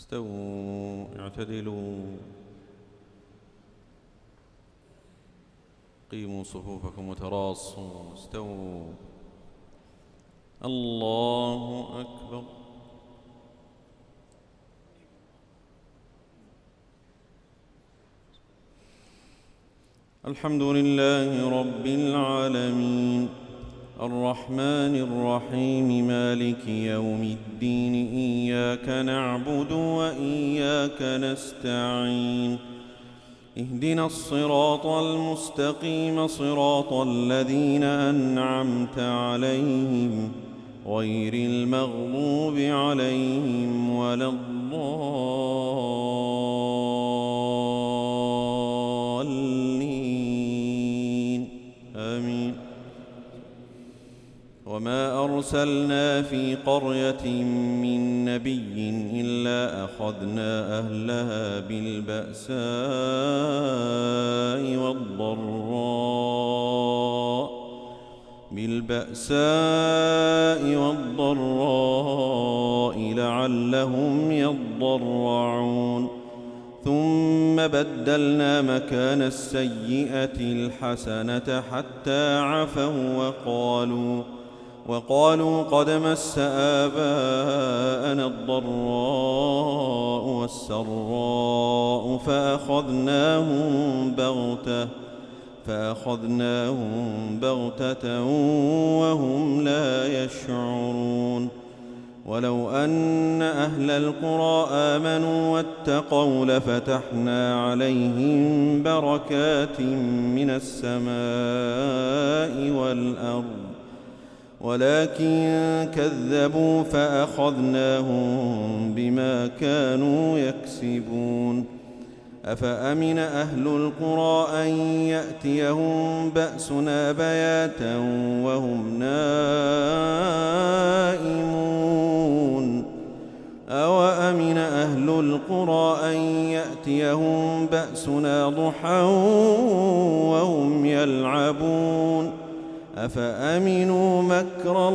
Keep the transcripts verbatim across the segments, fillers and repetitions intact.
استووا اعتدلوا قيموا صفوفكم وتراصوا استووا. الله أكبر. الحمد لله رب العالمين الرحمن الرحيم مالك يوم الدين إياك نعبد وإياك نستعين اهدنا الصراط المستقيم صراط الذين أنعمت عليهم غير المغضوب عليهم ولا الضالين آمين. وما أرسلنا في قرية من نبي إلا أخذنا أهلها بالبأساء والضراء بالبأساء والضراء لعلهم يضرعون ثم بدلنا مكان السيئة الحسنة حتى عفوا وقالوا وقالوا قد مس آباءنا الضراء والسراء فأخذناهم بغتة فأخذناهم بغتة وهم لا يشعرون. ولو أن أهل القرى آمنوا واتقوا لفتحنا عليهم بركات من السماء والأرض ولكن كذبوا فأخذناهم بما كانوا يكسبون. أفأمن أهل القرى أن يأتيهم بأسنا بياتا وهم نائمون أوأمن أهل القرى أن يأتيهم بأسنا ضحى وهم يلعبون أفأمنوا مكر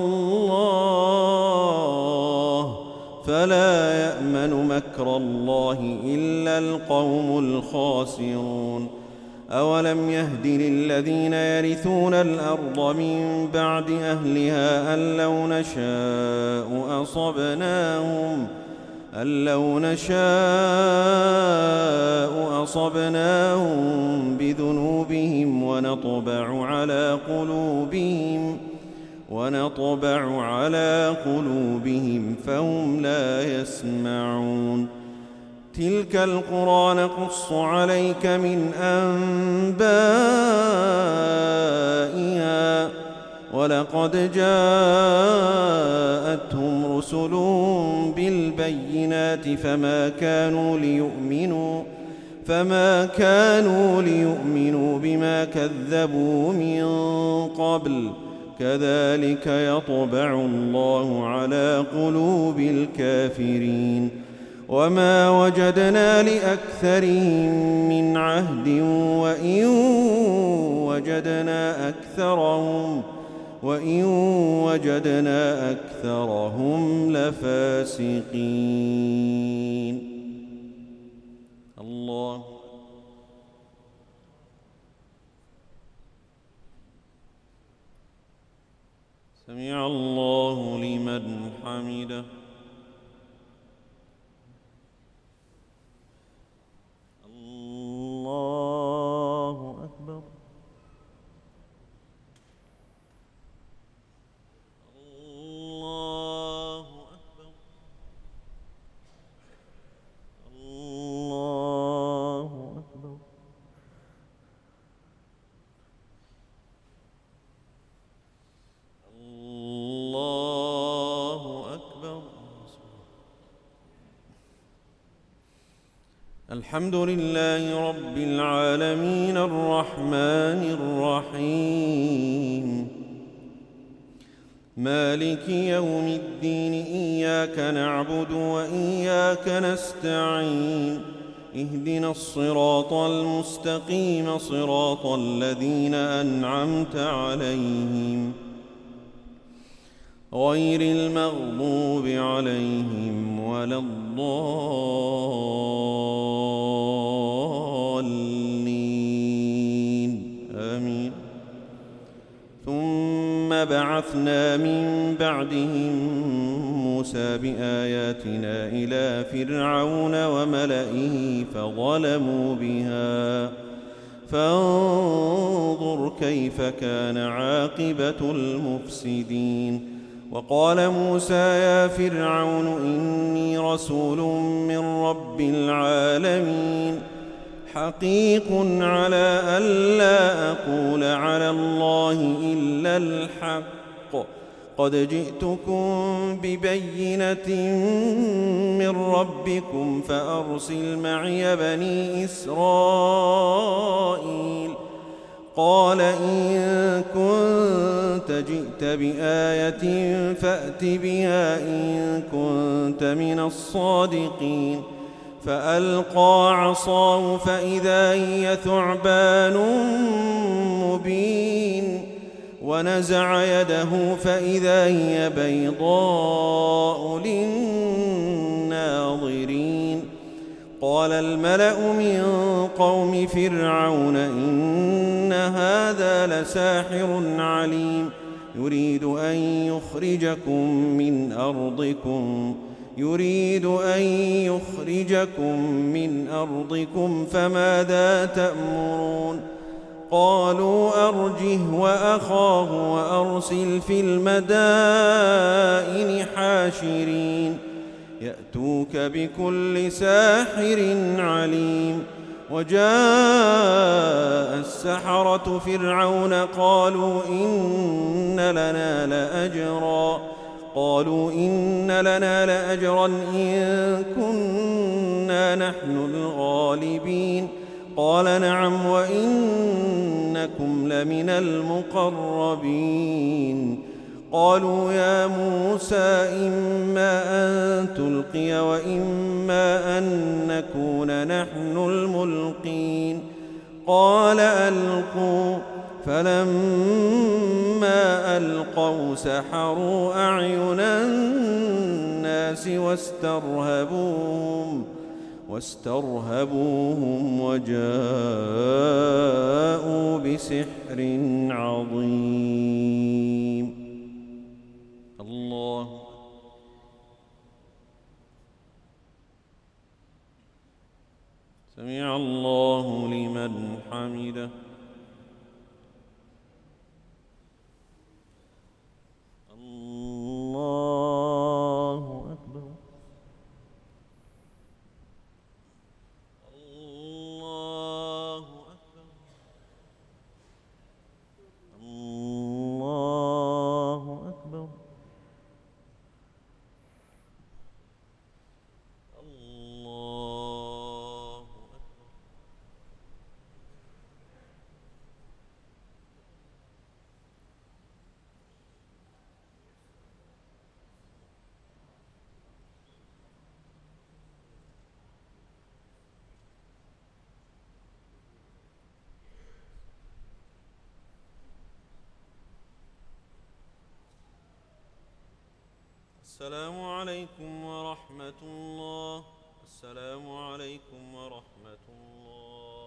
الله فلا يأمن مكر الله إلا القوم الخاسرون. أولم يهد للذين يرثون الأرض من بعد أهلها أن لو نشاء أصبناهم أن لو نشاء أصبناهم بذنوبهم ونطبع على قلوبهم ونطبع على قلوبهم فهم لا يسمعون. تلك القرى نقص عليك من أنبائها ولقد جاءتهم رسل بالبينات فما كانوا ليؤمنوا فما كانوا ليؤمنوا بما كذبوا من قبل كذلك يطبع الله على قلوب الكافرين. وما وجدنا لأكثرهم من عهد وإن وجدنا أكثرهم وإن وجدنا أكثرهم لفاسقين. الله سمع الله لمن حمده. الله أكبر. الله أكبر. الله أكبر. الله أكبر. الحمد لله رب العالمين الرحمن الرحيم مالك يوم الدين إياك نعبد وإياك نستعين اهدنا الصراط المستقيم صراط الذين أنعمت عليهم غير المغضوب عليهم ولا على الضالين آمين. ثم بعثنا من بعدهم موسى بآياتنا إلى فرعون وملئه فظلموا بها فانظر كيف كان عاقبة المفسدين. وقال موسى يا فرعون إني رسول من رب العالمين حقيق على ألا أقول على الله إلا الحق قد جئتكم ببينة من ربكم فأرسل معي بني إسرائيل. قال إن كنت جئت بآية فأت بها إن كنت من الصادقين. فألقى عصاه فإذا هي ثعبان مبين ونزع يده فإذا هي بيضاء للناظرين. قال الملأ من قوم فرعون إن هذا لساحر عليم يريد أن يخرجكم من أرضكم يريد أن يخرجكم من أرضكم فماذا تأمرون؟ قالوا أرجه وأخاه وأرسل في المدائن حاشرين يأتوك بكل ساحر عليم. وجاء السحرة فرعون قالوا إن لنا لأجرا قالوا إن لنا لأجرا إن كنا نحن الغالبين. قال نعم وإنكم لمن المقربين. قالوا يا موسى إما أن تلقي وإما أن نكون نحن الملقين. قال ألقوا فلما ألقوا سحروا أعين الناس واسترهبوهم واسترهبوهم وجاءوا بسحر عظيم. الله سمع الله لمن حمده. الله أكبر. الله أكبر. الله أكبر. الله أكبر. السلام عليكم ورحمة الله. السلام عليكم ورحمة الله.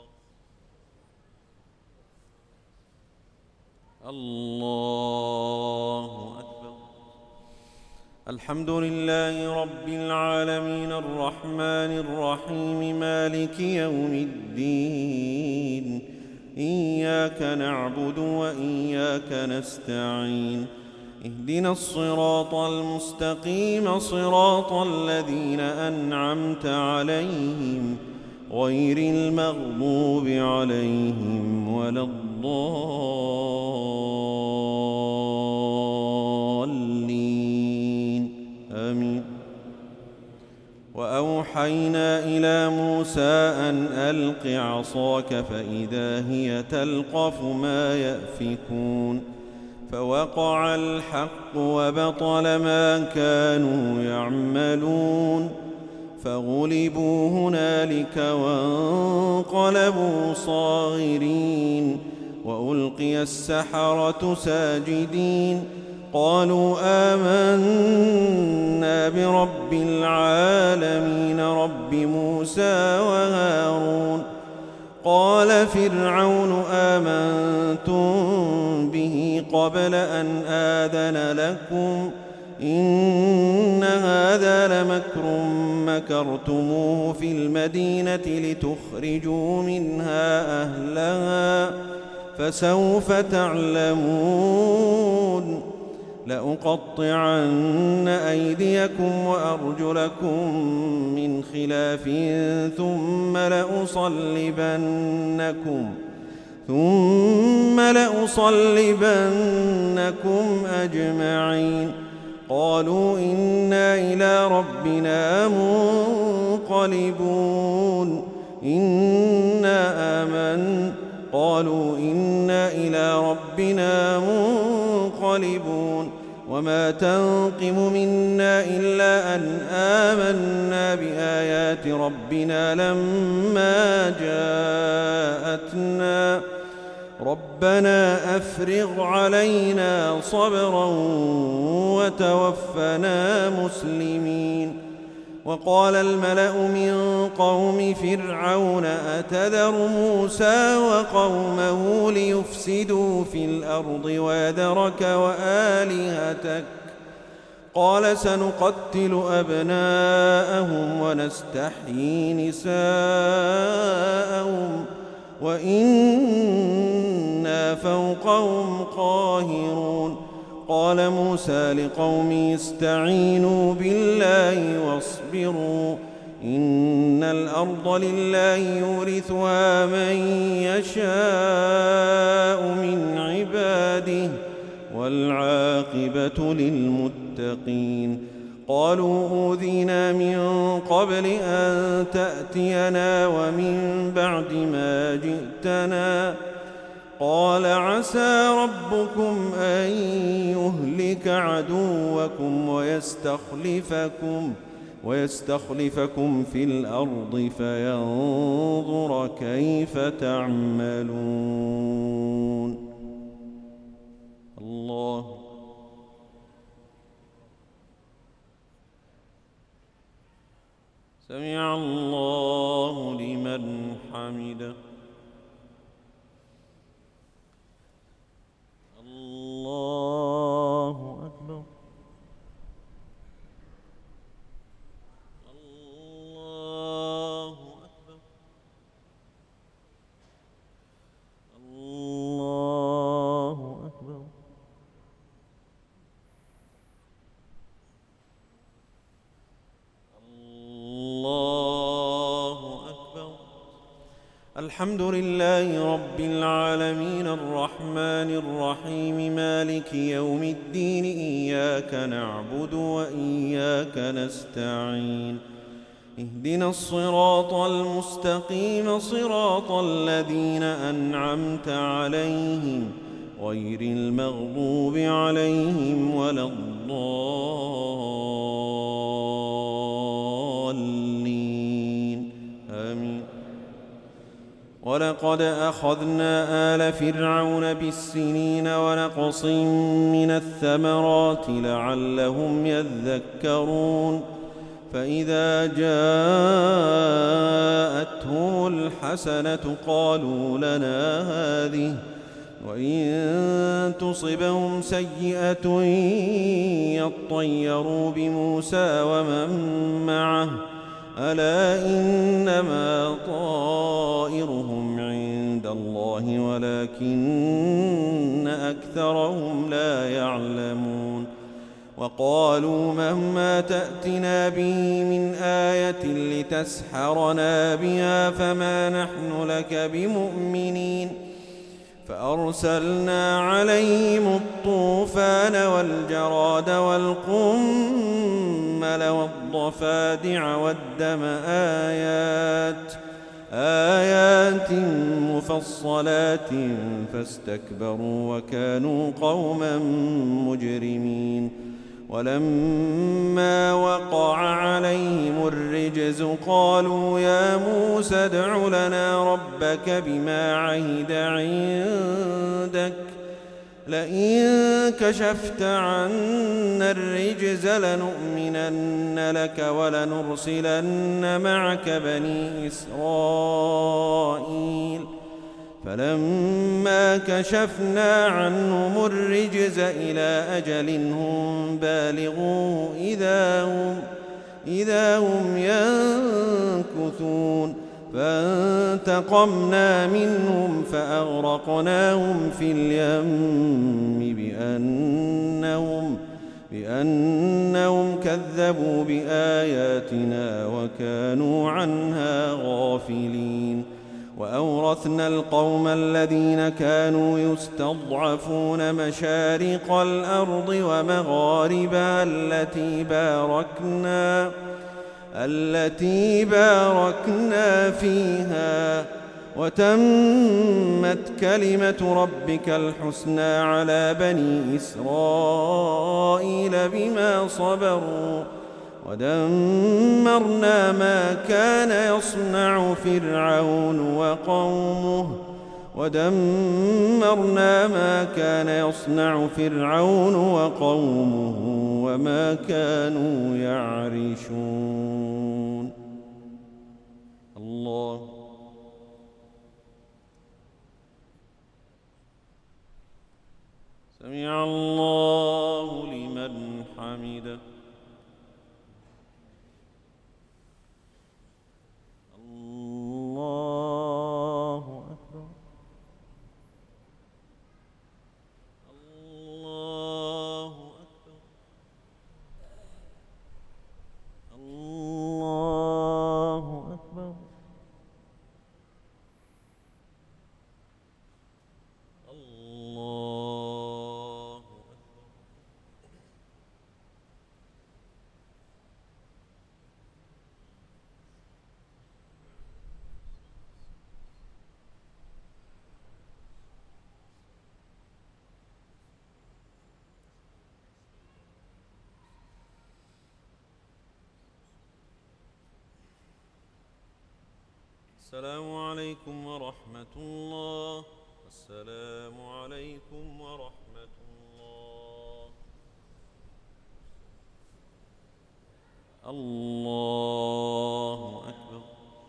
الله أكبر. الحمد لله رب العالمين الرحمن الرحيم مالك يوم الدين إياك نعبد وإياك نستعين اهدنا الصراط المستقيم صراط الذين أنعمت عليهم غير المغضوب عليهم ولا الضالين آمين. وأوحينا إلى موسى أن ألق عصاك فإذا هي تلقف ما يأفكون فوقع الحق وبطل ما كانوا يعملون فغلبوا هنالك وانقلبوا صاغرين وألقي السحرة ساجدين قالوا آمنا برب العالمين رب موسى وهارون. قال فرعون آمنتم به قبل أن آذن لكم إن هذا لمكر مكرتموه في المدينة لتخرجوا منها أهلها فسوف تعلمون. لأقطعن أيديكم وأرجلكم من خلاف ثم لأصلبنكم ثم لأصلبنكم أجمعين. قالوا إنا إلى ربنا منقلبون إنا آمن قالوا إنا إلى ربنا منقلبون وما تنقم منا إلا أن آمنا بآيات ربنا لما جاءتنا ربنا أفرغ علينا صبرا وتوفنا مسلمين. وقال الملأ من قوم فرعون أتذر موسى وقومه ليفسدوا في الأرض ويذرك وآلهتك قال سنقتل أبناءهم ونستحيي نساءهم وإنا فوقهم قاهرون. قال موسى لقومه استعينوا بالله واصبروا إن الأرض لله يورثها من يشاء من عباده والعاقبة للمتقين. قالوا أوذينا من قبل أن تأتينا ومن بعد ما جئتنا قال عسى ربكم أن يهلك عدوكم ويستخلفكم ويستخلفكم في الأرض فينظر كيف تعملون. الله سمع الله لمن حمده. الله أكبر. الله أكبر. الله أكبر. الله أكبر. الحمد لله رب العالمين الرحمن الرحيم مالك يوم الدين إياك نعبد وإياك نستعين اهدنا الصراط المستقيم صراط الذين أنعمت عليهم غير المغضوب عليهم ولا الضالين آمين. ولقد أخذنا آل فرعون بالسنين ونقص من الثمرات لعلهم يذكرون. فإذا جاءتهم الحسنة قالوا لنا هذه وإن تصبهم سيئة يطيروا بموسى ومن معه ألا إنما طائرهم عند الله ولكن أكثرهم لا يعلمون. وقالوا مهما تأتنا به من آية لتسحرنا بها فما نحن لك بمؤمنين. فأرسلنا عليهم الطوفان والجراد والقمل والضفادع والدم آيات آيات مفصلات فاستكبروا وكانوا قوما مجرمين. ولما وقع عليهم الرجز قالوا يا موسى ادع لنا ربك بما عهد عندك لئن كشفت عنا الرجز لنؤمنن لك ولنرسلن معك بني إسرائيل فلما كشفنا عنهم الرجز إلى أجل هم بالغوه إذا هم, إذا هم ينكثون فانتقمنا منهم فأغرقناهم في اليم بأنهم, بأنهم كذبوا بآياتنا وكانوا عنها غافلين. وأورثنا القوم الذين كانوا يستضعفون مشارق الأرض ومغاربها التي باركنا التي باركنا فيها وتمت كلمة ربك الحسنى على بني إسرائيل بما صبروا ودمرنا ما كان يصنع فرعون وقومه ودمرنا ما كان يصنع فرعون وقومه وما كانوا يعرشون. الله سمع الله لمن حمده. الله أكبر. الله أكبر. الله أكبر. الله السلام عليكم ورحمة الله. السلام عليكم ورحمة الله. الله أكبر.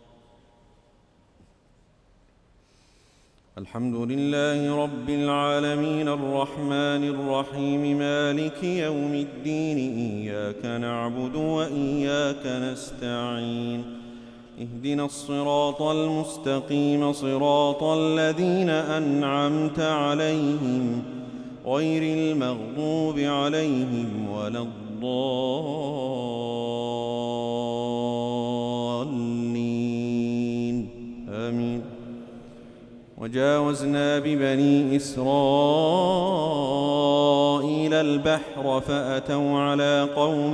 الحمد لله رب العالمين الرحمن الرحيم مالك يوم الدين إياك نعبد وإياك نستعين اهدنا الصراط المستقيم صراط الذين أنعمت عليهم غير المغضوب عليهم ولا الضالين آمين. وجاوزنا ببني إسرائيل البحر فأتوا على قوم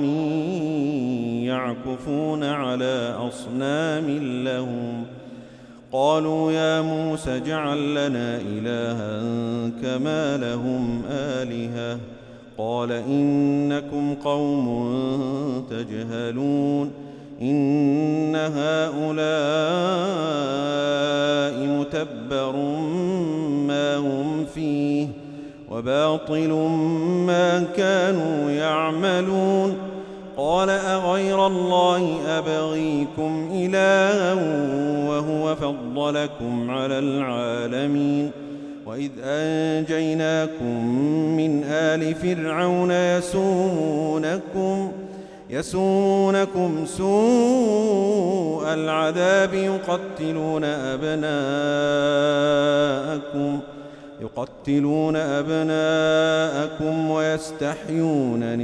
يعكفون على أصنام لهم قالوا يا موسى اجعل لنا إلها كما لهم آلهة قال إنكم قوم تجهلون إن هؤلاء متبر ما هم فيه وباطل ما كانوا يعملون قال أغير الله أبغيكم إلها وهو فضلكم على العالمين وإذ أنجيناكم من آل فرعون يسومونكم يسومونكم سوء العذاب يقتلون أبناءكم يقتلون أبناءكم ويستحيون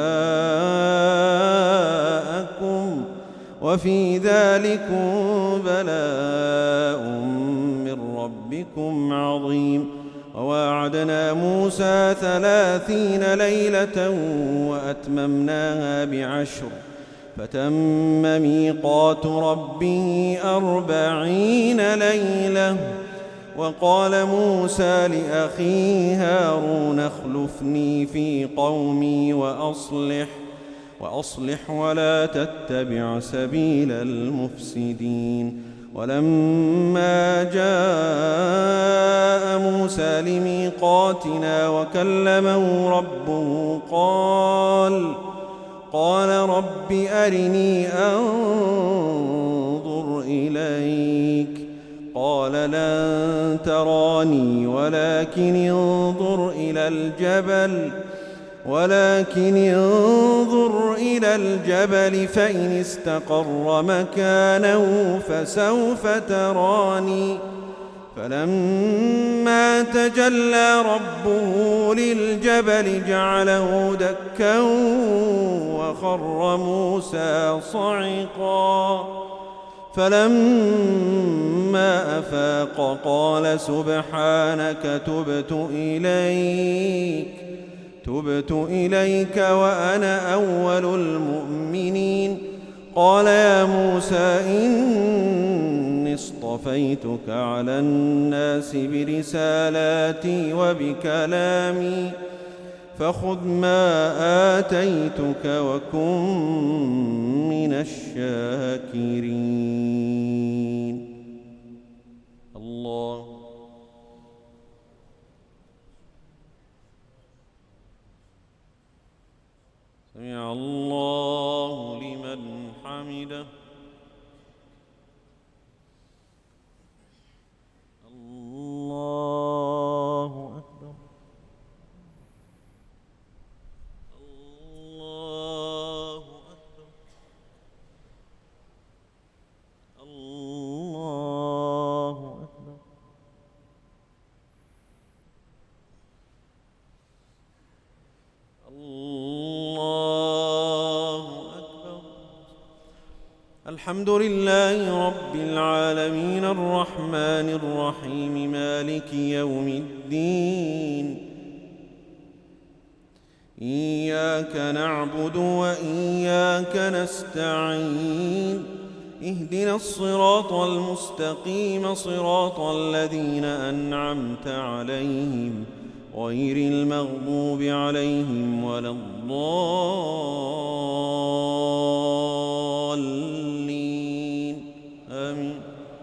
نساءكم وفي ذلكم بلاء من ربكم عظيم. وواعدنا موسى ثلاثين ليلة وأتممناها بعشر فتم ميقات ربه أربعين ليلة. وقال موسى لأخيه هارون اخلفني في قومي وأصلح وأصلح ولا تتبع سبيل المفسدين ولما جاء موسى لميقاتنا وكلمه ربه قال قال رب أرني أنظر إليك قال لن تراني ولكن انظر إلى الجبل ولكن انظر إلى الجبل فإن استقر مكانه فسوف تراني فلما تجلى ربه للجبل جعله دكا وخر موسى صعقا فلما أفاق قال سبحانك تبت إليك تبت إليك وأنا أول المؤمنين قال يا موسى إني اصطفيتك على الناس برسالاتي وبكلامي فخذ ما آتيتك وكن من الشاكرين. الله سمع الله لمن حمده. الله أكبر. الله أكبر. الله أكبر. الله أكبر. الحمد لله رب العالمين الرحمن الرحيم مالك يوم الدين إياك نعبد وإياك نستعين اهدنا الصراط المستقيم صراط الذين أنعمت عليهم غير المغضوب عليهم ولا الضالين آمين.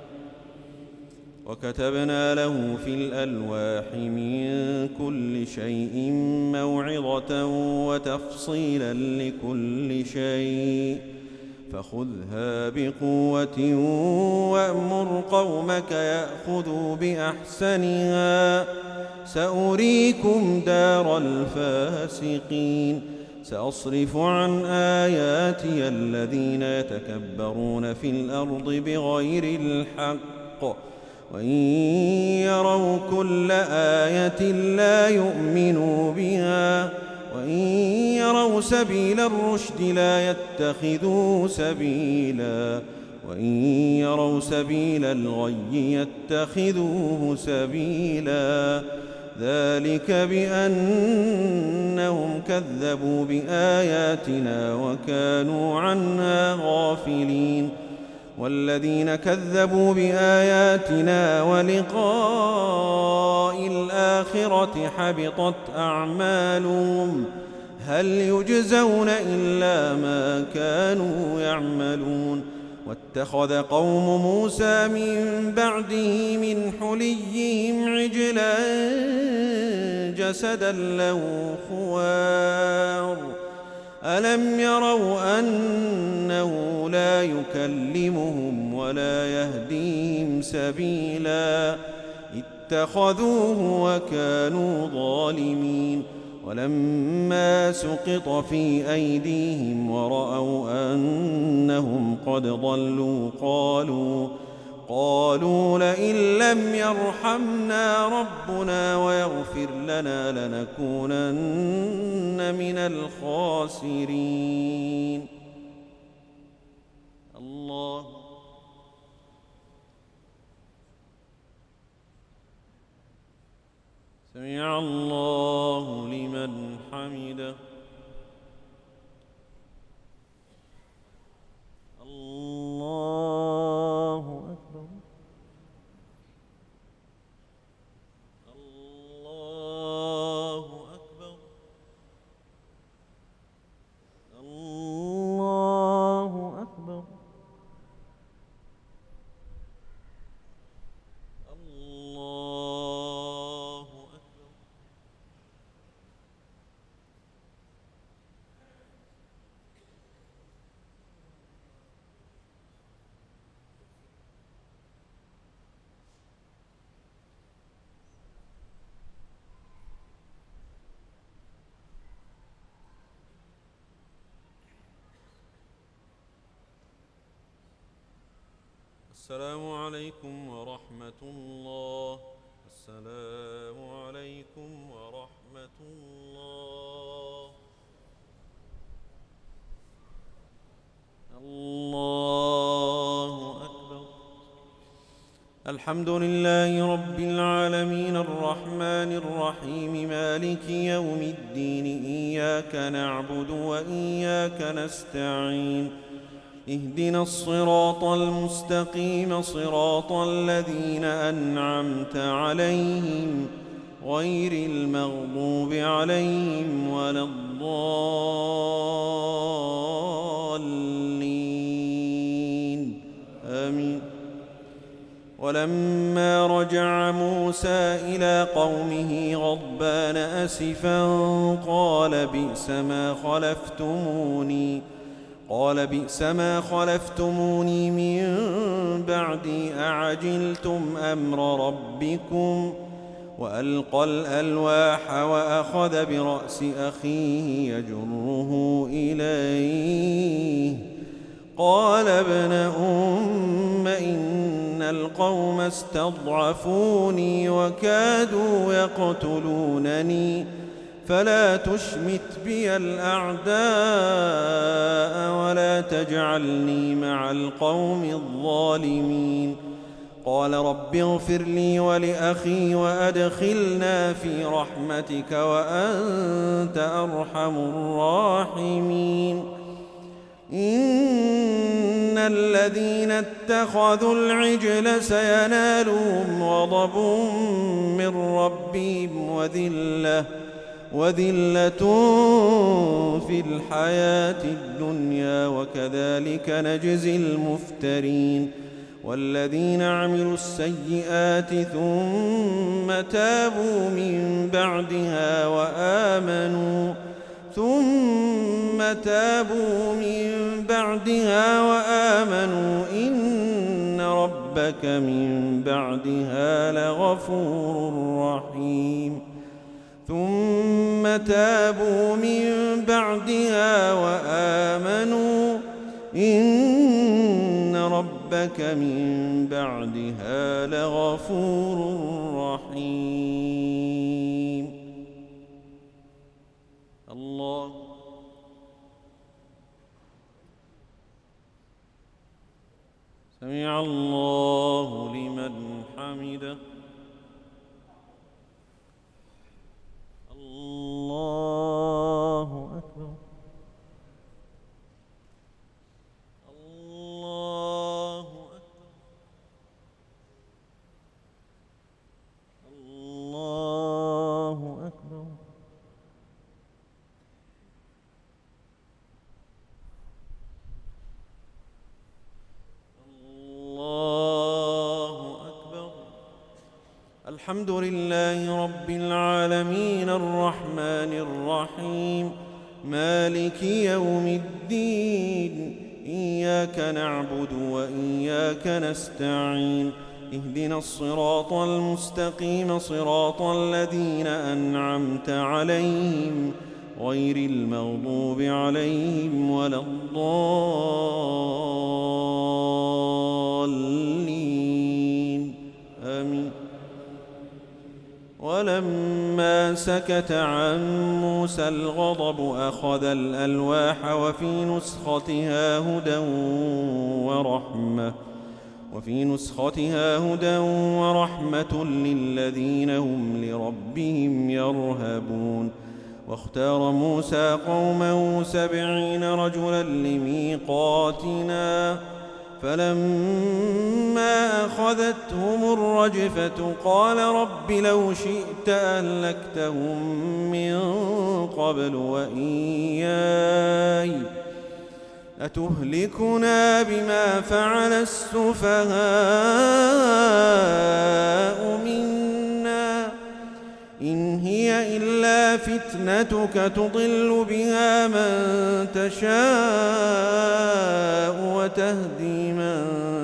وكتبنا له في الألواح من كل شيء موعظة وتفصيلا لكل شيء فخذها بقوة وأمر قومك يأخذوا بأحسنها سأريكم دار الفاسقين. سأصرف عن آياتي الذين يتكبرون في الأرض بغير الحق وإن يروا كل آية لا يؤمنوا بها وإن يروا سبيل الرشد لا يتخذوه سبيلا وإن يروا سبيل الغي يتخذوه سبيلا ذلك بأنهم كذبوا بآياتنا وكانوا عنها غافلين. والذين كذبوا بآياتنا ولقاء الآخرة حبطت أعمالهم هل يجزون إلا ما كانوا يعملون. واتخذ قوم موسى من بعده من حليهم عجلا جسدا له خوار ألم يروا أنه لا يكلمهم ولا يهديهم سبيلا اتخذوه وكانوا ظالمين. ولما سقط في أيديهم ورأوا أنهم قد ضلوا قالوا قالوا لئن لم يرحمنا ربنا ويغفر لنا لنكونن من الخاسرين. الله سمع الله لمن حمده. الله أكبر. الله أكبر. الله السلام عليكم ورحمة الله. السلام عليكم ورحمة الله. الله أكبر. الحمد لله رب العالمين الرحمن الرحيم مالك يوم الدين إياك نعبد وإياك نستعين اهدنا الصراط المستقيم صراط الذين أنعمت عليهم غير المغضوب عليهم ولا الضالين آمين. ولما رجع موسى إلى قومه غضبان أسفا قال بئس ما خلفتموني قال بئس ما خلفتموني من بعدي أعجلتم أمر ربكم وألقى الألواح وأخذ برأس أخيه يجره إليه قال ابن أم إن القوم استضعفوني وكادوا يقتلونني فلا تشمت بي الأعداء ولا تجعلني مع القوم الظالمين. قال رب اغفر لي ولأخي وأدخلنا في رحمتك وأنت أرحم الراحمين. إن الذين اتخذوا العجل سينالهم غضب من ربهم وذلة وذلة في الحياة الدنيا وكذلك نجزي المفترين. والذين عملوا السيئات ثم تابوا من بعدها وآمنوا ثم تابوا من بعدها وآمنوا إن ربك من بعدها لغفور رحيم. ثم تابوا من بعدها وآمنوا إن ربك من بعدها لغفور رحيم. الله سمع الله لمن حمده. الله أكبر. الله أكبر. الله أكبر. الله أكبر. الحمد لله رب العالمين الرحمن الرحيم مالك يوم الدين إياك نعبد وإياك نستعين اهدنا الصراط المستقيم صراط الذين أنعمت عليهم غير المغضوب عليهم ولا الضالين آمين. ولما سكت عن موسى الغضب أخذ الألواح وفي نسختها هدى ورحمة وفي نسختها هدى ورحمة للذين هم لربهم يرهبون. واختار موسى قومه سبعين رجلا لميقاتنا فلما أخذتهم الرجفة قال رب لو شئت أهلكتهم من قبل وإياي أتهلكنا بما فعل السفهاء منا إن هي إلا فتنتك تضل بها من تشاء وتهدي من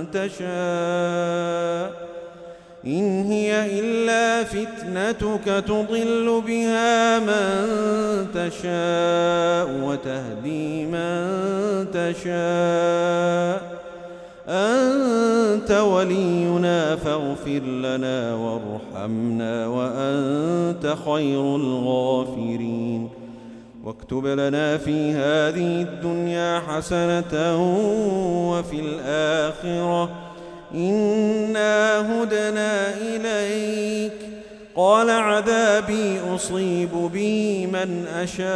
تشاء إن هي إلا فتنتك تضل بها من تشاء وتهدي من تشاء أنت ولينا فاغفر لنا وارحمنا وأنت خير الغافرين. واكتب لنا في هذه الدنيا حسنة وفي الآخرة إنا هدنا إليك. قال عذابي أصيب به من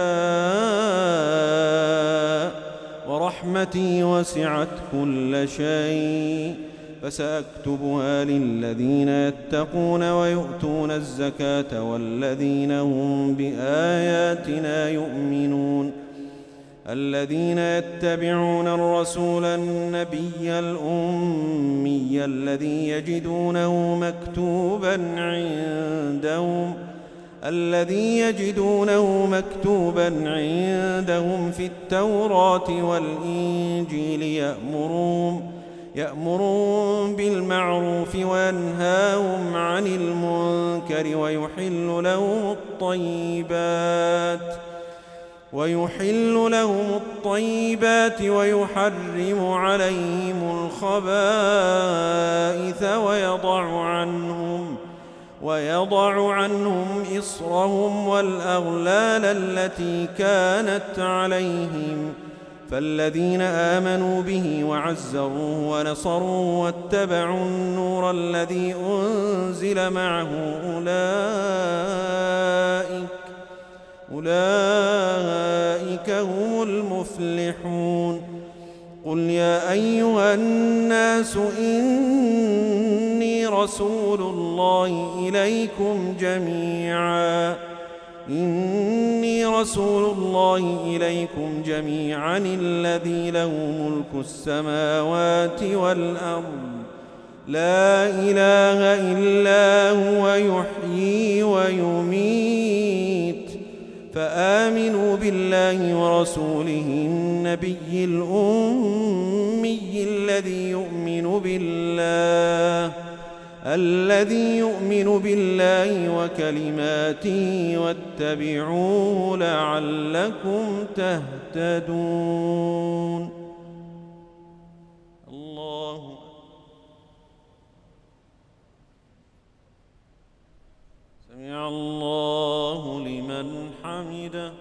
أشاء ورحمتي وسعت كل شيء فسأكتبها للذين يتقون ويؤتون الزكاة والذين هم بآياتنا يؤمنون. الذين يتبعون الرسول النبي الأمي الذي يجدونه مكتوبا عندهم الذي يجدونه مكتوبا عندهم في التوراة والإنجيل يأمرون يأمرون بالمعروف وينهاهم عن المنكر ويحل لهم الطيبات ويحل لهم الطيبات ويحرم عليهم الخبائث ويضع عنهم ويضع عنهم إصرهم والأغلال التي كانت عليهم. فالذين آمنوا به وعزروه ونصروه واتبعوا النور الذي أنزل معه أولئك أولئك هم المفلحون. قل يا أيها الناس إني رسول الله إليكم جميعا إني رسول الله إليكم جميعا الذي له ملك السماوات والأرض لا إله إلا هو يحيي ويميت. فآمنوا بالله ورسوله النبي الأمي الذي يؤمن بالله الذي يؤمن بالله وكلماته واتبعوه لعلكم تهتدون. الله سمع الله لمن حمده.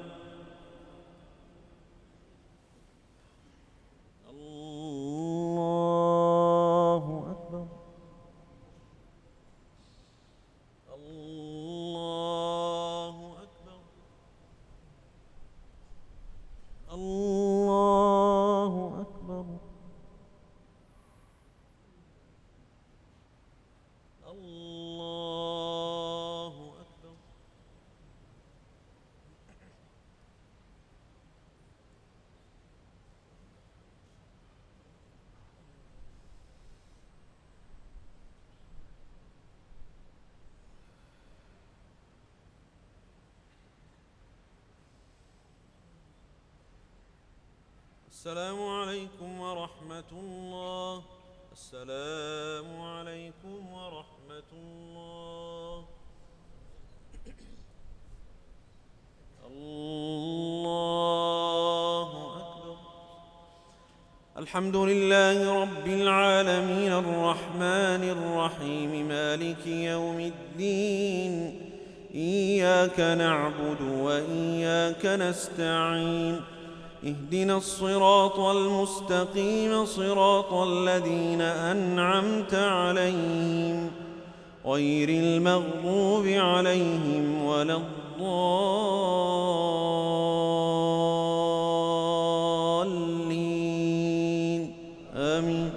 السلام عليكم ورحمة الله. السلام عليكم ورحمة الله. الله أكبر. الحمد لله رب العالمين الرحمن الرحيم مالك يوم الدين. إياك نعبد وإياك نستعين. اهدنا الصراط المستقيم صراط الذين أنعمت عليهم غير المغضوب عليهم ولا الضالين آمين.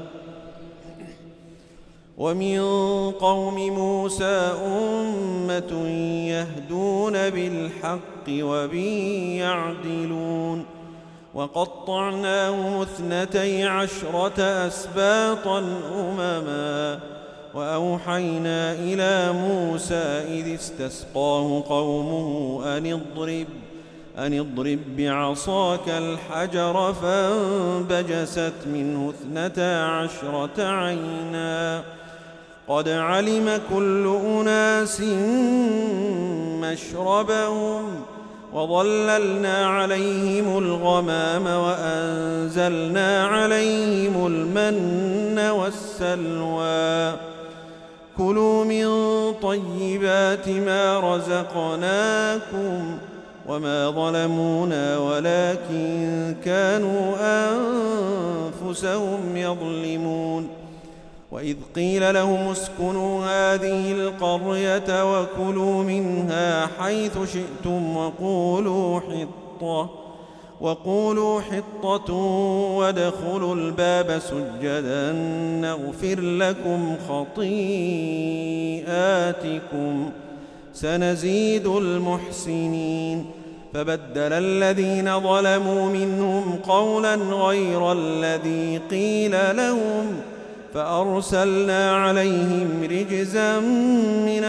ومن قوم موسى أمة يهدون بالحق وبه يعدلون. وقطعناهم اثنتي عشرة أسباطا أمما وأوحينا إلى موسى إذ استسقاه قومه أن اضرب أن اضرب بعصاك الحجر فانبجست منه اثنتا عشرة عينا قد علم كل أناس مشربهم وظللنا عليهم الغمام وأنزلنا عليهم المن والسلوى كلوا من طيبات ما رزقناكم وما ظلمونا ولكن كانوا أنفسهم يظلمون وإذ قيل لهم اسكنوا هذه القرية وكلوا منها حيث شئتم وقولوا حطة وقولوا حطة وادخلوا الباب سجدا نغفر لكم خطيئاتكم سنزيد المحسنين فبدل الذين ظلموا منهم قولا غير الذي قيل لهم فأرسلنا عليهم رجزا من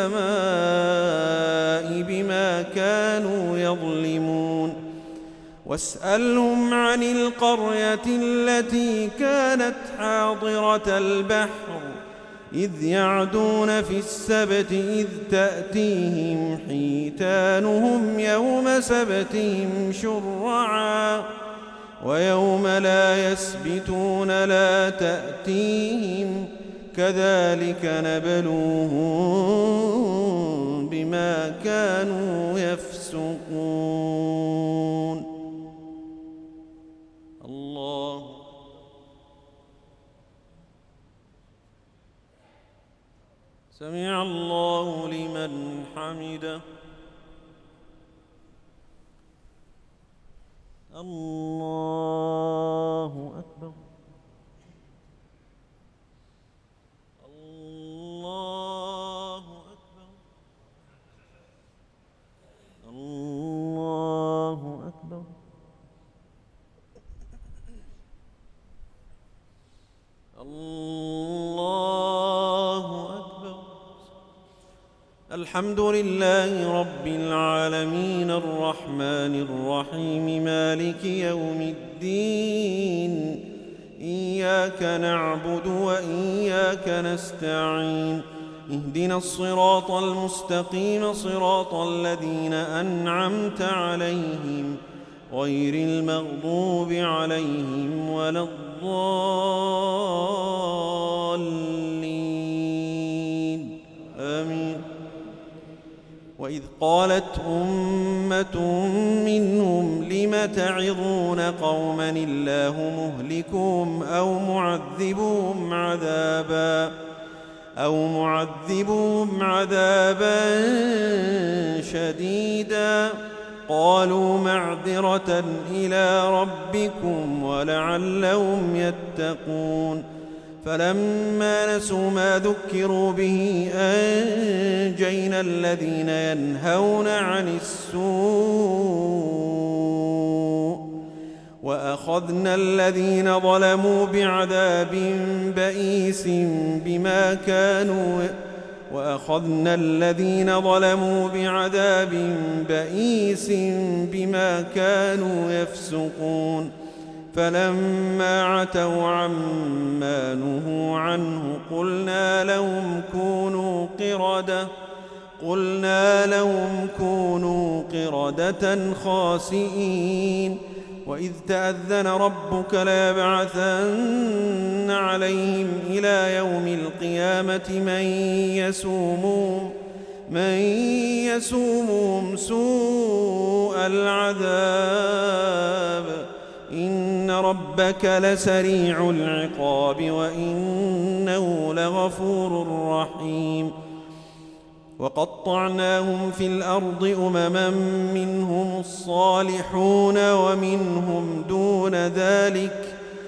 السماء بما كانوا يظلمون واسألهم عن القرية التي كانت حاضرة البحر إذ يعدون في السبت إذ تأتيهم حيتانهم يوم سبتهم شرعا ويوم لا يسبتون لا تأتيهم كذلك نبلوهم بما كانوا يفسقون. الله سمع الله لمن حمده. الله أكبر. الله أكبر. الله أكبر. الله أكبر. الحمد لله رب العالمين الرحمن الرحيم مالك يوم الدين إياك نعبد وإياك نستعين اهدنا الصراط المستقيم صراط الذين أنعمت عليهم غير المغضوب عليهم ولا الضالين آمين. وإذ قالت أمة منهم لم تعظون قوما الله مهلكهم أو معذبهم عذابا أو معذبهم عذابا شديدا قالوا معذرة إلى ربكم ولعلهم يتقون فلما نسوا ما ذكروا به أنجينا الذين ينهون عن السوء وأخذنا الذين ظلموا بعذاب بئيس بما كانوا وأخذنا الذين ظلموا بعذاب بئيس بما كانوا يفسقون فلما عتوا عما نهوا عنه قلنا لهم كونوا قردة قلنا لهم كونوا قردة خاسئين وإذ تأذن ربك ليبعثن عليهم إلى يوم القيامة من يسومهم من يسومهم سوء العذاب إن ربك لسريع العقاب وإنه لغفور رحيم وقطعناهم في الأرض أمما منهم الصالحون ومنهم دون ذلك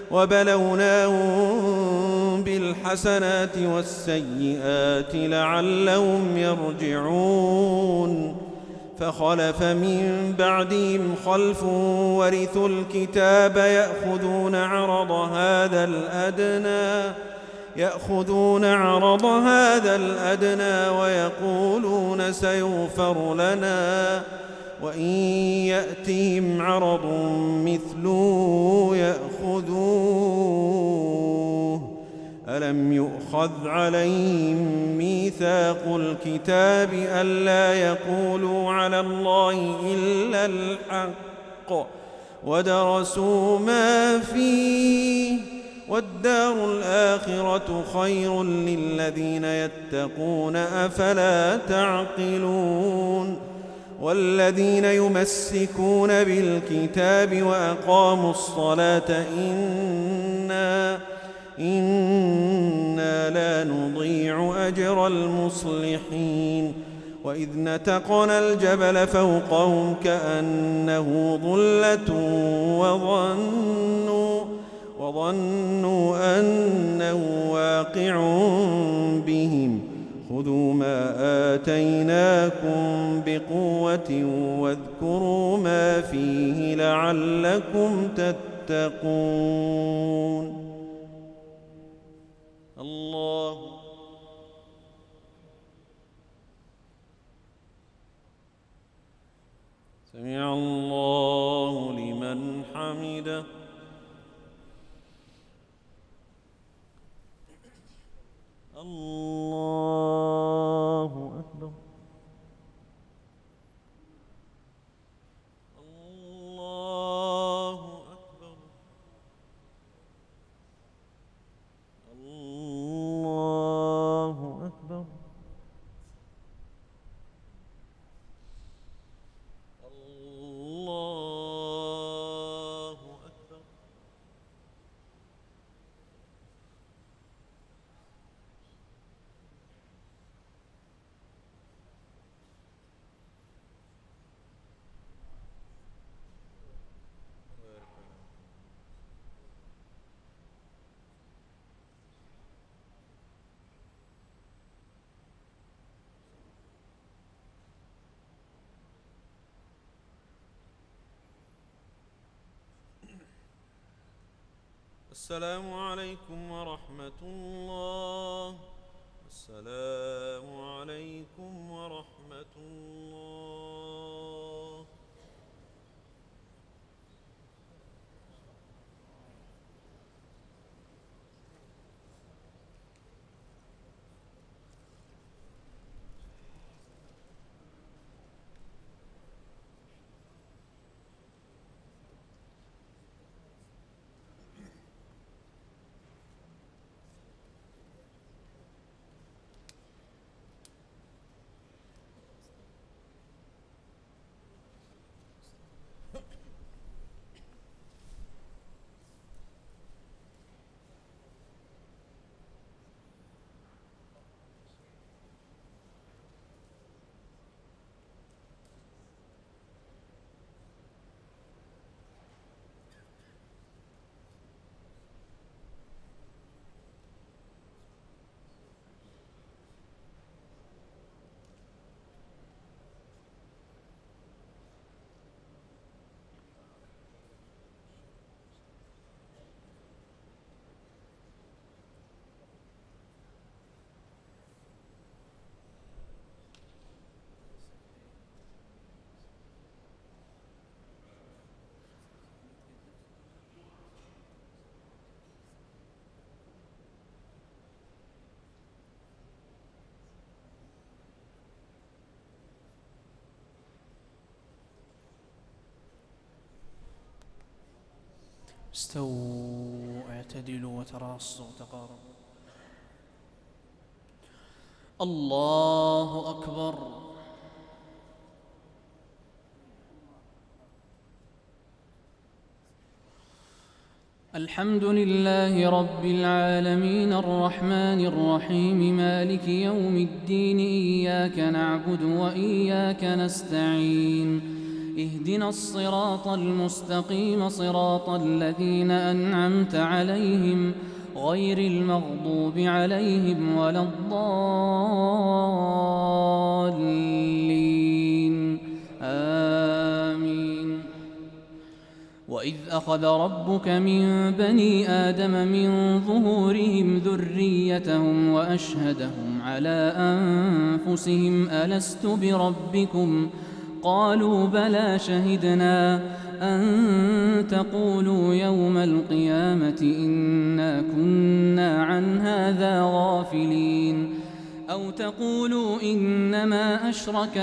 وبلوناهم بالحسنات والسيئات لعلهم يرجعون فخلف من بعدهم خلف ورثوا الكتاب يأخذون عرض هذا الأدنى يأخذون عرض هذا الأدنى ويقولون سيغفر لنا وإن يأتهم عرض مثله يأخذوه ألم يؤخذ عليهم ميثاق الكتاب ألا يقولوا على الله إلا الحق ودرسوا ما فيه والدار الآخرة خير للذين يتقون أفلا تعقلون والذين يمسكون بالكتاب وأقاموا الصلاة إنا إنا لا نضيع أجر المصلحين وإذ نتقنا الجبل فوقهم كأنه ظلة وظنوا وظنوا أنه واقع بهم خذوا ما آتيناكم بقوة واذكروا ما فيه لعلكم تتقون. الله سمع الله لمن حمده. الله أكبر. الله أكبر. الله أكبر. الله أكبر. السلام عليكم ورحمة الله. السلام عليكم ورحمة الله. استووا اعتدلوا وتراصوا تقاربوا. الله أكبر. الحمد لله رب العالمين الرحمن الرحيم مالك يوم الدين إياك نعبد وإياك نستعين اهدنا الصراط المستقيم صراط الذين أنعمت عليهم غير المغضوب عليهم ولا الضالين آمين. وإذ أخذ ربك من بني آدم من ظهورهم ذريتهم وأشهدهم على أنفسهم ألست بربكم قالوا بلى شهدنا أن تقولوا يوم القيامة إنا كنا كنا عن هذا غافلين أو تقولوا إنما أشرك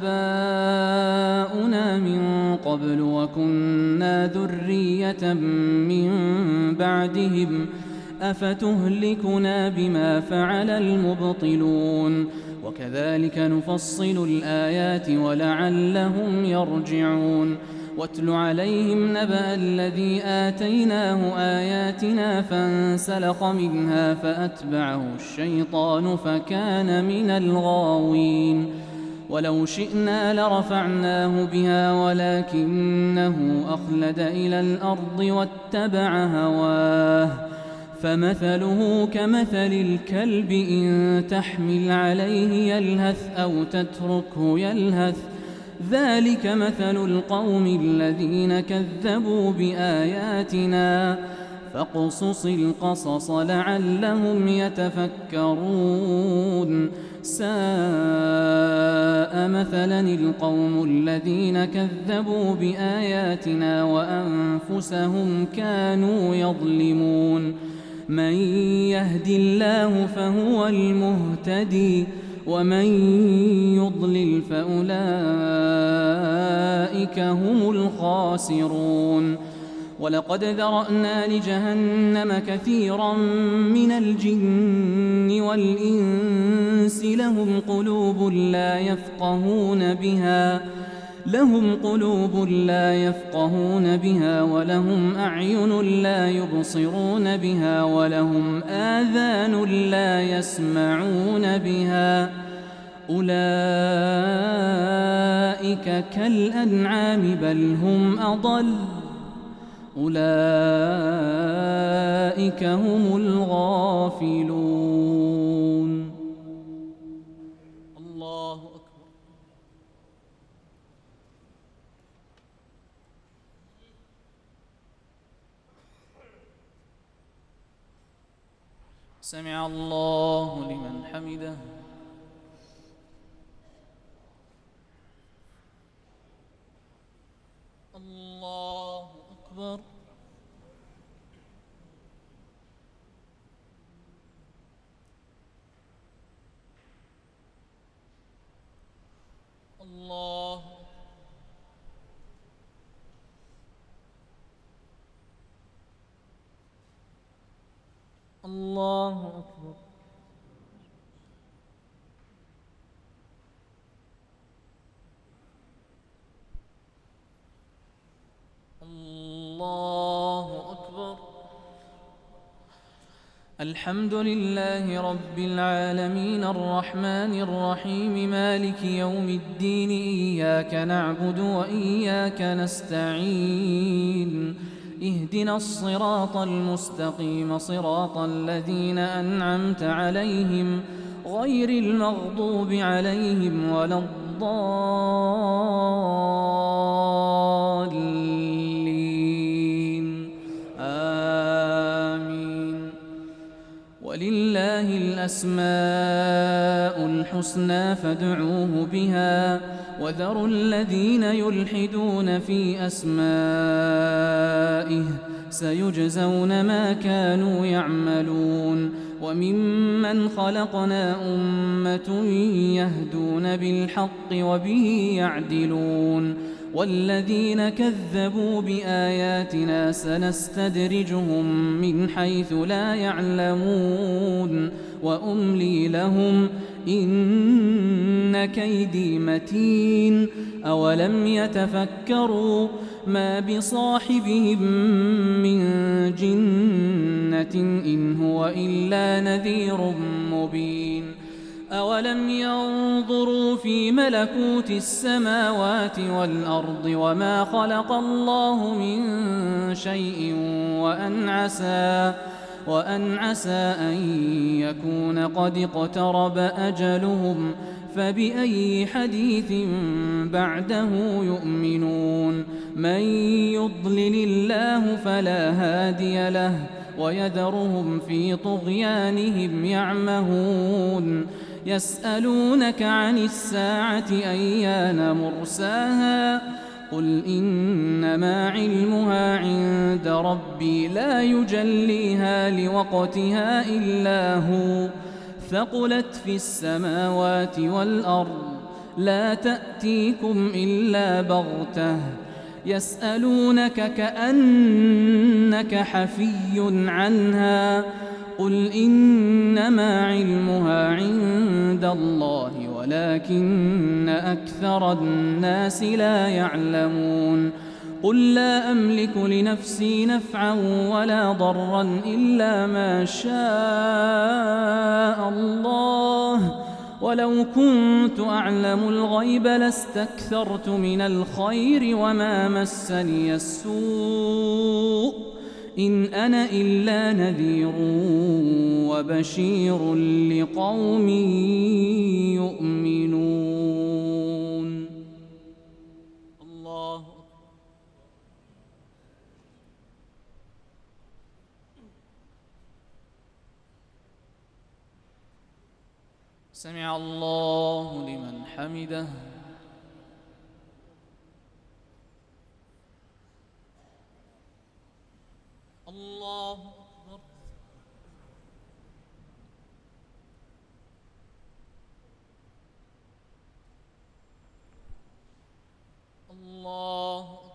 آباؤنا من قبل وكنا ذرية من بعدهم أفتهلكنا بما فعل المبطلون وكذلك نفصل الآيات ولعلهم يرجعون واتل عليهم نبأ الذي آتيناه آياتنا فانسلخ منها فأتبعه الشيطان فكان من الغاوين ولو شئنا لرفعناه بها ولكنه أخلد إلى الأرض واتبع هواه فمثله كمثل الكلب إن تحمل عليه يلهث أو تتركه يلهث ذلك مثل القوم الذين كذبوا بآياتنا فاقصص القصص لعلهم يتفكرون ساء مثلا القوم الذين كذبوا بآياتنا وأنفسهم كانوا يظلمون من يهد الله فهو المهتدي ومن يضلل فأولئك هم الخاسرون ولقد ذرأنا لجهنم كثيرا من الجن والإنس لهم قلوب لا يفقهون بها لهم قلوب لا يفقهون بها ولهم أعين لا يبصرون بها ولهم آذان لا يسمعون بها أولئك كالأنعام بل هم أضل أولئك هم الغافلون. الله أكبر. سمع الله لمن حمده. الله أكبر. الله الله أكبر. الله أكبر. الحمد لله رب العالمين الرحمن الرحيم مالك يوم الدين إياك نعبد وإياك نستعين اهدنا الصراط المستقيم صراط الذين أنعمت عليهم غير المغضوب عليهم ولا الضالين آمين. ولله الأسماء الحسنى فادعوه بها وذروا الذين يلحدون في أسمائه سيجزون ما كانوا يعملون. وممن خلقنا أمة يهدون بالحق وبه يعدلون والذين كذبوا بآياتنا سنستدرجهم من حيث لا يعلمون وأملي لهم إن كيدي متين. أولم يتفكروا ما بصاحبهم من جنة إن هو إلا نذير مبين. أولم ينظروا في ملكوت السماوات والأرض وما خلق الله من شيء وأن عسى وأن عسى أن يكون قد اقترب أجلهم فبأي حديث بعده يؤمنون. من يضلل الله فلا هادي له ويذرهم في طغيانهم يعمهون. يسألونك عن الساعة أيان مرساها قل إنما علمها عند ربي لا يجليها لوقتها إلا هو ثقلت في السماوات والأرض لا تأتيكم إلا بغتة يسألونك كأنك حفي عنها قل إنما علمها عند الله ولكن أكثر الناس لا يعلمون قل لا أملك لنفسي نفعا ولا ضرا إلا ما شاء الله ولو كنت أعلم الغيب لاستكثرت من الخير وما مسني السوء إن أنا إلا نذير وبشير لقوم يؤمنون. الله سمع الله لمن حمده. الله أكبر. الله أكبر.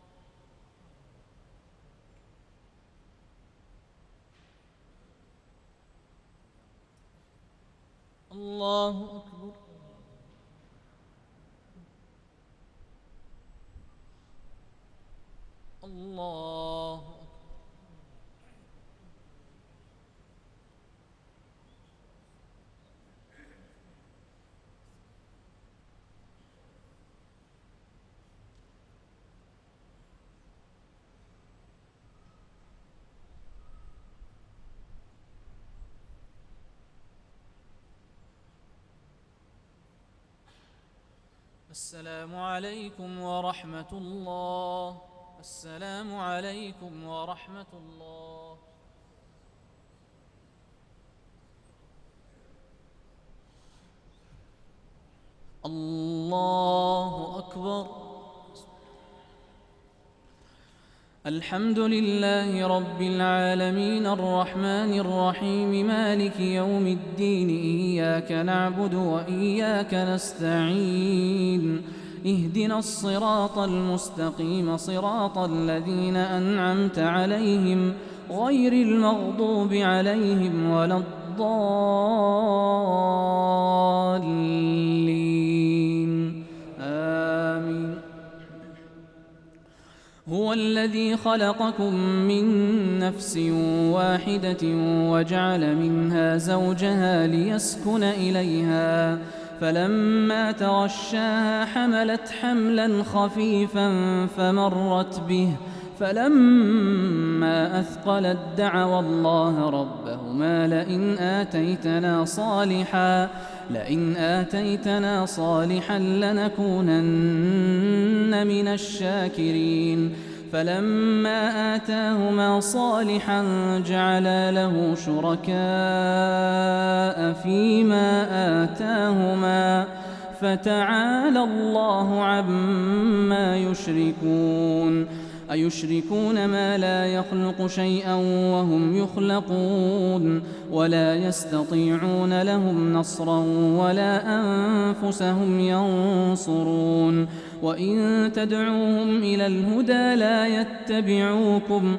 الله أكبر. الله أكبر. السلام عليكم ورحمة الله. السلام عليكم ورحمة الله. الله أكبر. الحمد لله رب العالمين الرحمن الرحيم مالك يوم الدين إياك نعبد وإياك نستعين اهدنا الصراط المستقيم صراط الذين أنعمت عليهم غير المغضوب عليهم ولا الضالين آمين. هو الذي خلقكم من نفس واحدة وجعل منها زوجها ليسكن إليها فلما تغشاها حملت حملا خفيفا فمرت به فلما أثقلت دعوا الله ربهما لئن آتيتنا صالحا لئن آتيتنا صالحا لنكونن من الشاكرين فلما آتاهما صالحا جعلا له شركاء فيما آتاهما فتعالى الله عما يشركون أيشركون ما لا يخلق شيئا وهم يخلقون ولا يستطيعون لهم نصرا ولا أنفسهم ينصرون وإن تدعوهم إلى الهدى لا يتبعوكم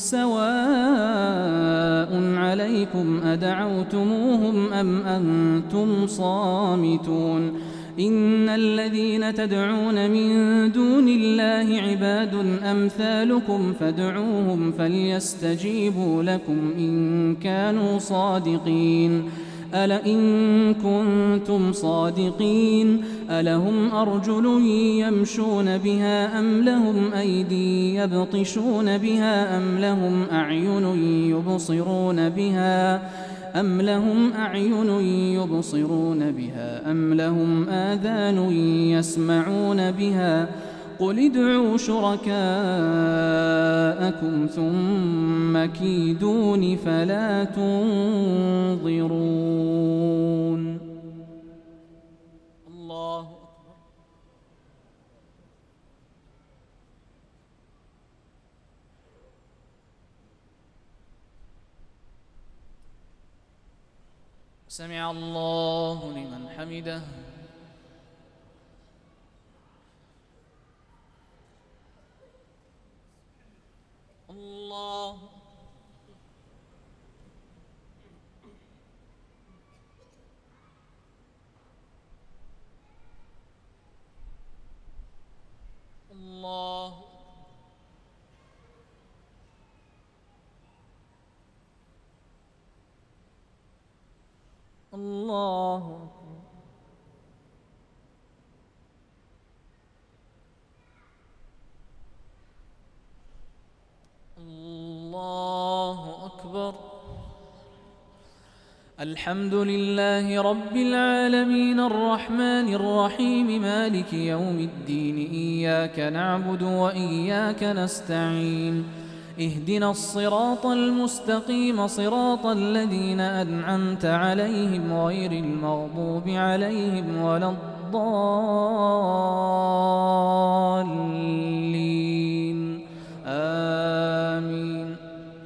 سواء عليكم أدعوتموهم أم أنتم صامتون إن الذين تدعون من دون الله عباد أمثالكم فادعوهم فليستجيبوا لكم إن كانوا صادقين ألا إن كنتم صادقين ألهم أرجل يمشون بها أم لهم أيدي يبطشون بها أم لهم أعين يبصرون بها أم لهم أعين يبصرون بها أم لهم آذان يسمعون بها قل ادعوا شركاءكم ثم كيدون فلا تنظرون. الله أكبر. سمع الله لمن حمده. الله الله الله الله أكبر. الحمد لله رب العالمين الرحمن الرحيم مالك يوم الدين إياك نعبد وإياك نستعين اهدنا الصراط المستقيم صراط الذين أنعمت عليهم غير المغضوب عليهم ولا الضالين آمين.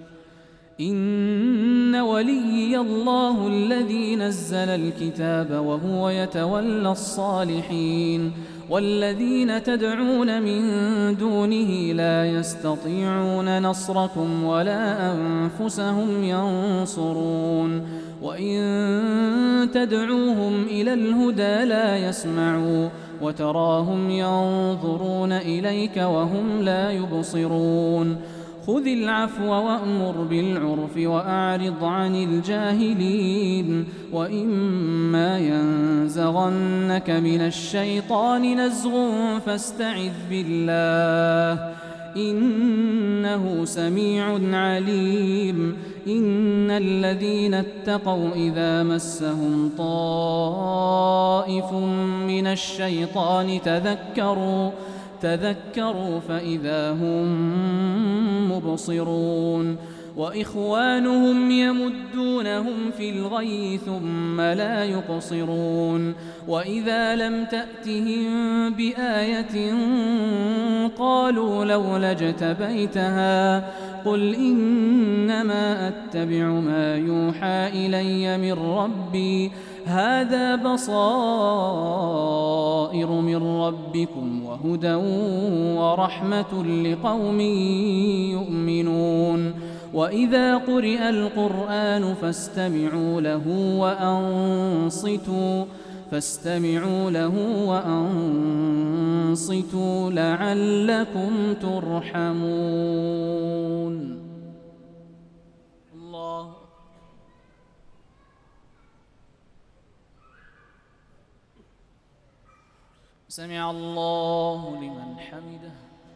إن وليي الله الذي نزل الكتاب وهو يتولى الصالحين والذين تدعون من دونه لا يستطيعون نصركم ولا أنفسهم ينصرون وإن تدعوهم إلى الهدى لا يسمعوا وتراهم ينظرون إليك وهم لا يبصرون. خذ العفو وأمر بالعرف وأعرض عن الجاهلين وإما ينزغنك من الشيطان نزغ فاستعذ بالله إنه سميع عليم. إن الذين اتقوا إذا مسهم طائف من الشيطان تذكروا تذكروا فإذا هم مبصرون وإخوانهم يمدونهم في الغي ثم لا يقصرون وإذا لم تأتهم بآية قالوا لولا اجتبيتها قل إنما أتبع ما يوحى إلي من ربي هذا بصائر من ربكم وهدى ورحمة لقوم يؤمنون. وإذا قرئ القرآن فاستمعوا له وأنصتوا فاستمعوا له وأنصتوا لعلكم ترحمون. الله سمع الله لمن حمده.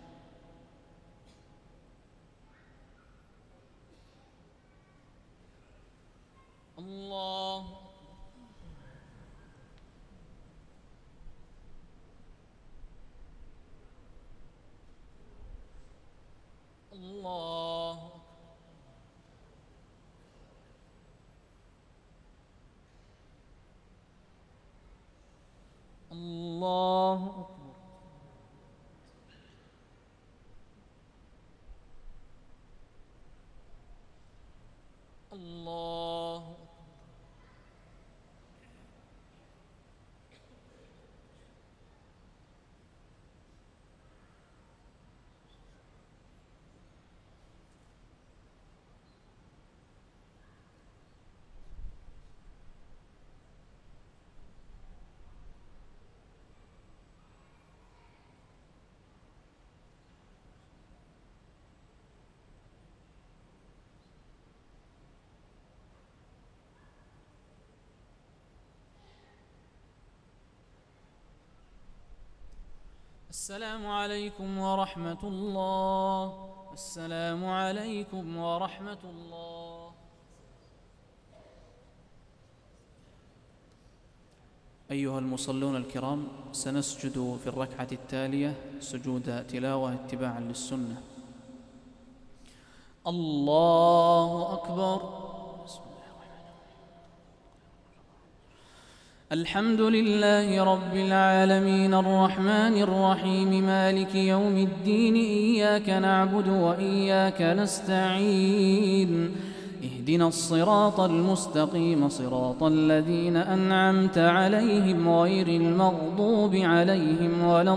الله الله الله أكبر. الله السلام عليكم ورحمة الله. السلام عليكم ورحمة الله. أيها المصلون الكرام، سنسجد في الركعة التالية سجود تلاوة اتباعا للسنة. الله أكبر. الحمد لله رب العالمين الرحمن الرحيم مالك يوم الدين إياك نعبد وإياك نستعين اهدنا الصراط المستقيم صراط الذين أنعمت عليهم غير المغضوب عليهم ولا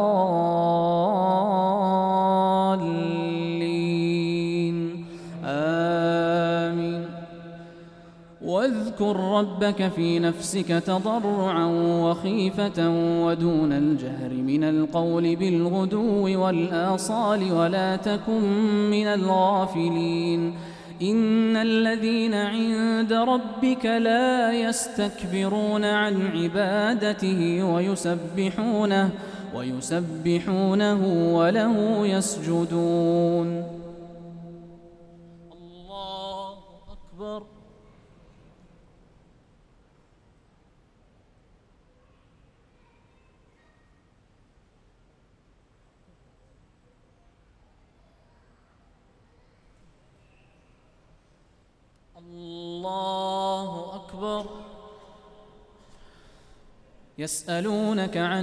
الضالين آمين. واذكر ربك في نفسك تضرعا وخيفة ودون الجهر من القول بالغدو والآصال ولا تكن من الغافلين. إن الذين عند ربك لا يستكبرون عن عبادته ويسبحونه ويسبحونه وله يسجدون. الله أكبر. الله أكبر. يسألونك عن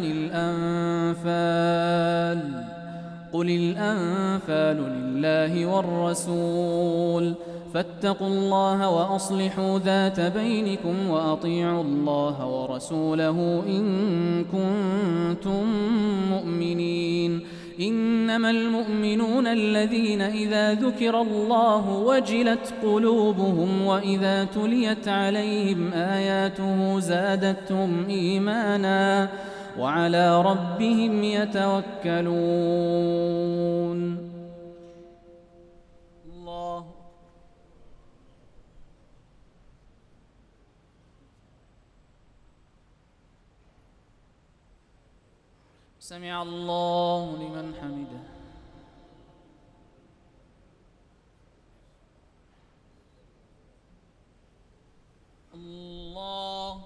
الأنفال قل الأنفال لله والرسول فاتقوا الله وأصلحوا ذات بينكم وأطيعوا الله ورسوله إن كنتم مؤمنين. إنما المؤمنون الذين إذا ذكر الله وجلت قلوبهم وإذا تليت عليهم آياته زادتهم إيمانا وعلى ربهم يتوكلون. الله سمع الله لمن حمده. الله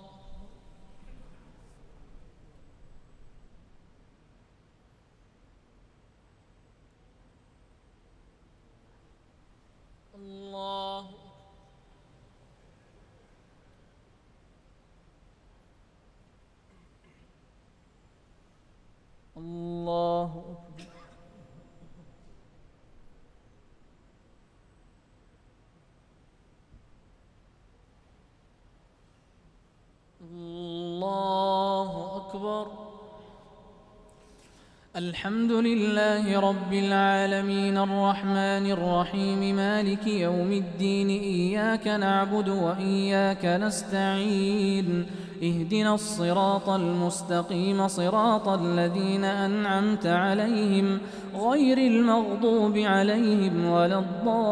الله الله أكبر. الله أكبر. الحمد لله رب العالمين الرحمن الرحيم مالك يوم الدين إياك نعبد وإياك نستعين اهدنا الصراط المستقيم صراط الذين أنعمت عليهم غير المغضوب عليهم ولا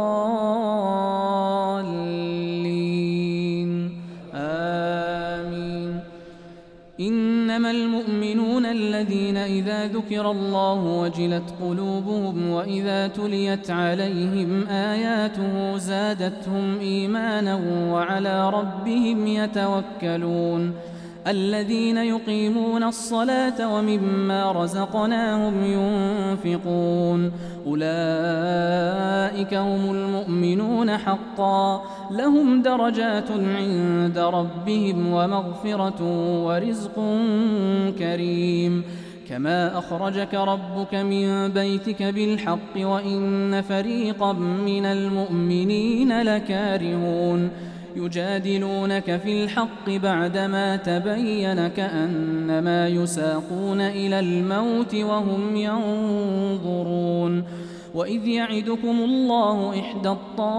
الضالين آمين. إنما المؤمنون الذين إذا ذكر الله وجلت قلوبهم وإذا تليت عليهم آياته زادتهم إيمانا وعلى ربهم يتوكلون. الذين يقيمون الصلاة ومما رزقناهم ينفقون أولئك هم المؤمنون حقا لهم درجات عند ربهم ومغفرة ورزق كريم. كما أخرجك ربك من بيتك بالحق وإن فريقا من المؤمنين لكارهون يجادلونك في الحق بعدما تبين كأنما يساقون إلى الموت وهم ينظرون. وإذ يعدكم الله إحدى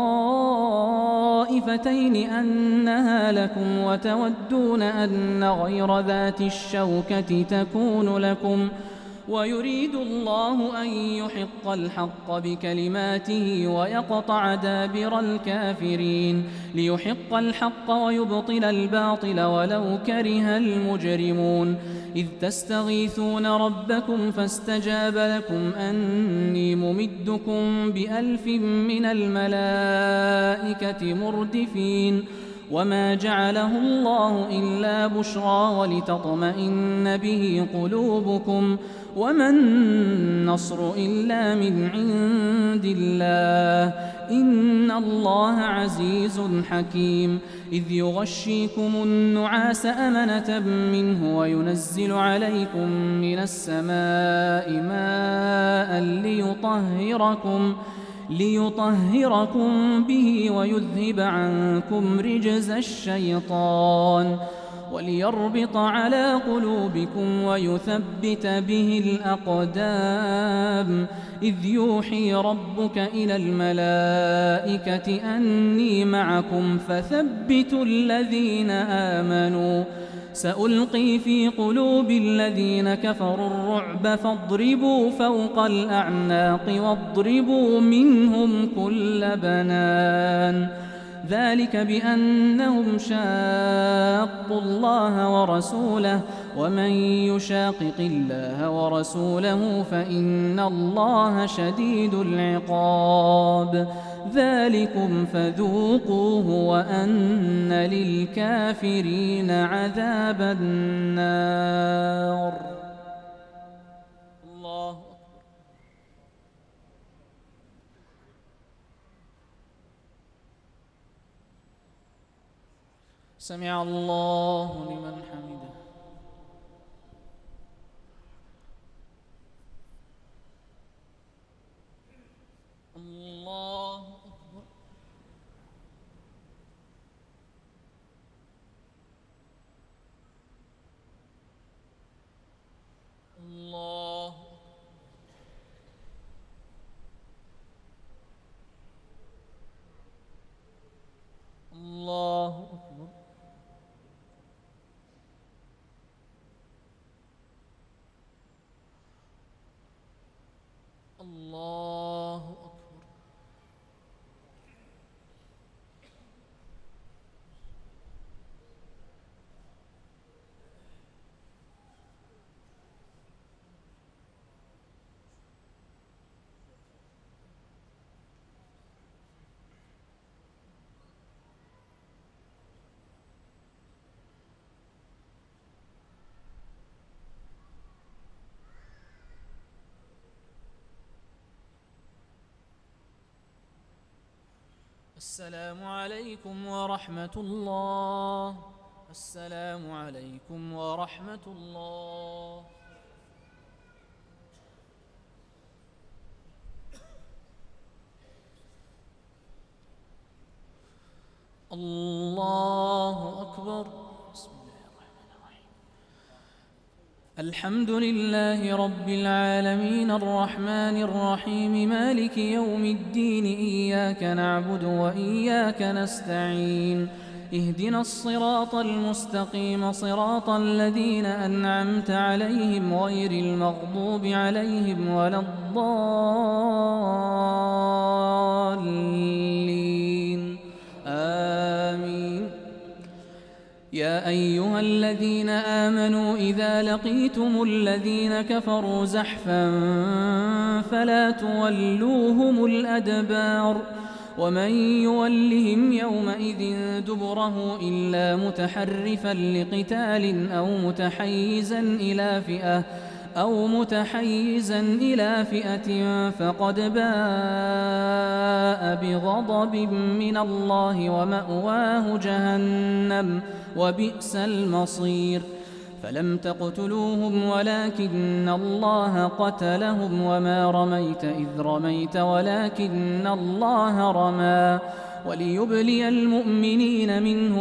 الطائفتين أنها لكم وتودون أن غير ذات الشوكة تكون لكم ويريد الله أن يحق الحق بكلماته ويقطع دابر الكافرين ليحق الحق ويبطل الباطل ولو كره المجرمون. إذ تستغيثون ربكم فاستجاب لكم أني ممدكم بألف من الملائكة مردفين وما جعله الله إلا بشرى ولتطمئن به قلوبكم وما النصر إلا من عند الله إن الله عزيز حكيم. إذ يغشيكم النعاس أمنة منه وينزل عليكم من السماء ماء ليطهركم ليطهركم به ويذهب عنكم رجز الشيطان وليربط على قلوبكم ويثبت به الأقدام إذ يوحي ربك إلى الملائكة أني معكم فثبتوا الذين آمنوا سألقي في قلوب الذين كفروا الرعب فاضربوا فوق الأعناق واضربوا منهم كل بنان ذلك بأنهم شاقوا الله ورسوله ومن يشاقق الله ورسوله فإن الله شديد العقاب ذلكم فذوقوه وأن للكافرين عذاب النار. الله أكبر. سمع الله لمن حمده. الله أكبر. الله الله أكبر. الله أكبر. السلام عليكم ورحمة الله. السلام عليكم ورحمة الله. الله أكبر. بسم الله الرحمن الرحيم. الحمد لله رب العالمين الرحمن الرحيم مالك يوم الدين إياك نعبد وإياك نستعين اهدنا الصراط المستقيم صراط الذين أنعمت عليهم غير المغضوب عليهم ولا الضالين آمين. يا أيها الذين آمنوا إذا لقيتم الذين كفروا زحفا فلا تولوهم الأدبار ومن يولهم يومئذ دبره إلا متحرفا لقتال أو متحيزا إلى فئة أو متحيزا إلى فئة فقد باء بغضب من الله ومأواه جهنم وبئس المصير. فلم تقتلوهم ولكن الله قتلهم وما رميت إذ رميت ولكن الله رمى وليبلي المؤمنين منه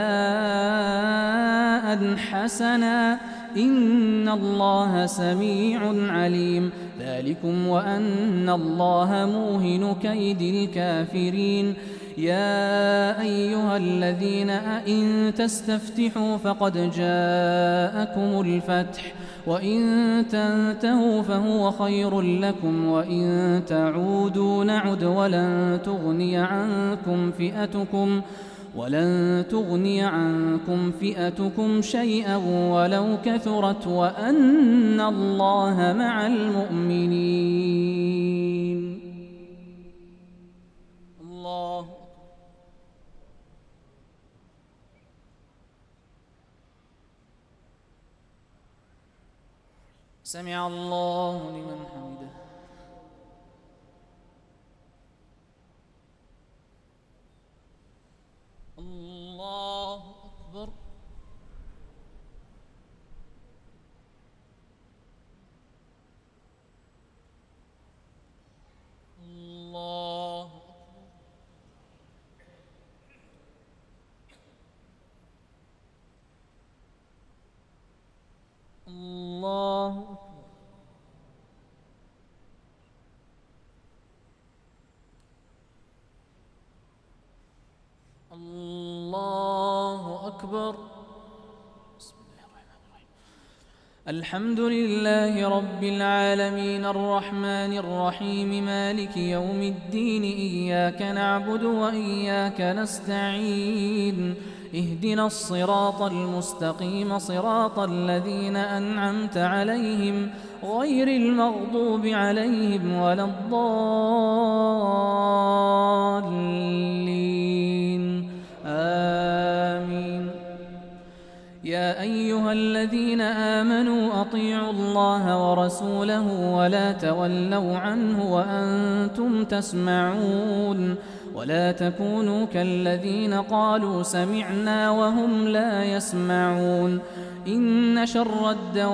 بلاء حسنا إن الله سميع عليم. ذلكم وأن الله موهن كيد الكافرين. يا أيها الذين إن تستفتحوا فقد جاءكم الفتح وإن تنتهوا فهو خير لكم وإن تعودوا نعد ولن تغني عنكم فئتكم ولن تغني عنكم فئتكم شيئا ولو كثرت وأن الله مع المؤمنين. الله سمع الله لمن حمده. الله أكبر. الله أكبر. بسم الله الرحمن الرحيم. الحمد لله رب العالمين الرحمن الرحيم مالك يوم الدين إياك نعبد وإياك نستعين اهدنا الصراط المستقيم صراط الذين أنعمت عليهم غير المغضوب عليهم ولا الضالين آمين. يا أيها الذين آمنوا أطيعوا الله ورسوله ولا تولوا عنه وأنتم تسمعون ولا تكونوا كالذين قالوا سمعنا وهم لا يسمعون. إن شر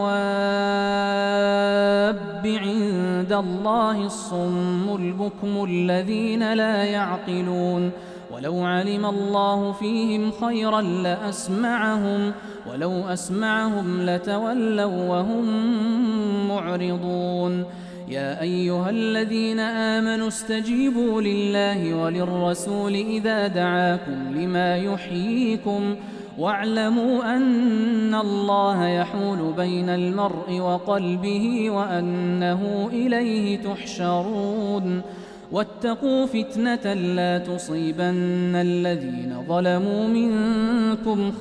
الدواب عند الله الصم البكم الذين لا يعقلون. ولو علم الله فيهم خيرا لأسمعهم ولو أسمعهم لتولوا وهم معرضون. يا أيها الذين آمنوا استجيبوا لله وللرسول إذا دعاكم لما يحييكم واعلموا أن الله يحول بين المرء وقلبه وأنه إليه تحشرون. واتقوا فتنة لا تصيبن الذين ظلموا منكم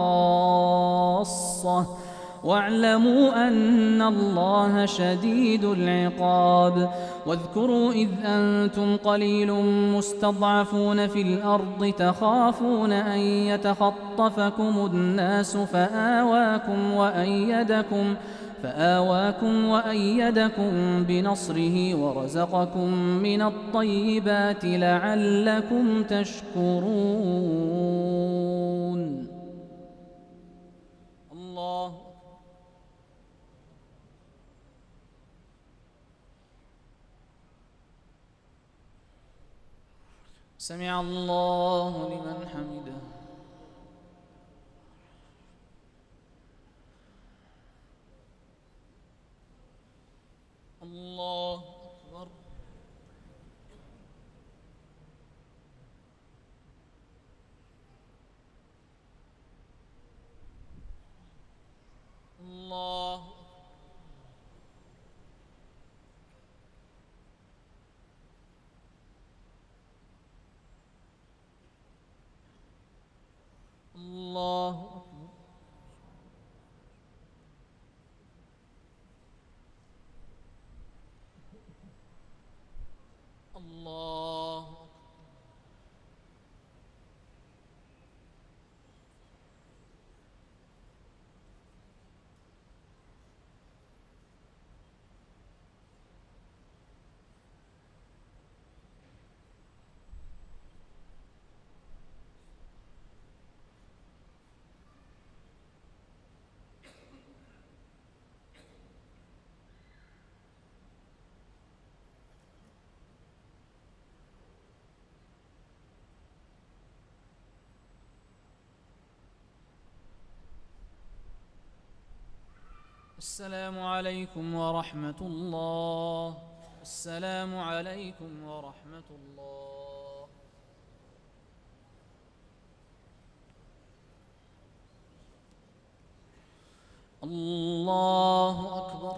خاصة واعلموا أن الله شديد العقاب. واذكروا إذ أنتم قليل مستضعفون في الأرض تخافون أن يتخطفكم الناس فآواكم وأيدكم فآواكم وأيدكم بنصره ورزقكم من الطيبات لعلكم تشكرون. الله سمع الله لمن حمده. الله أكبر. الله الله أكبر. الله السلام عليكم ورحمة الله. السلام عليكم ورحمة الله. الله أكبر.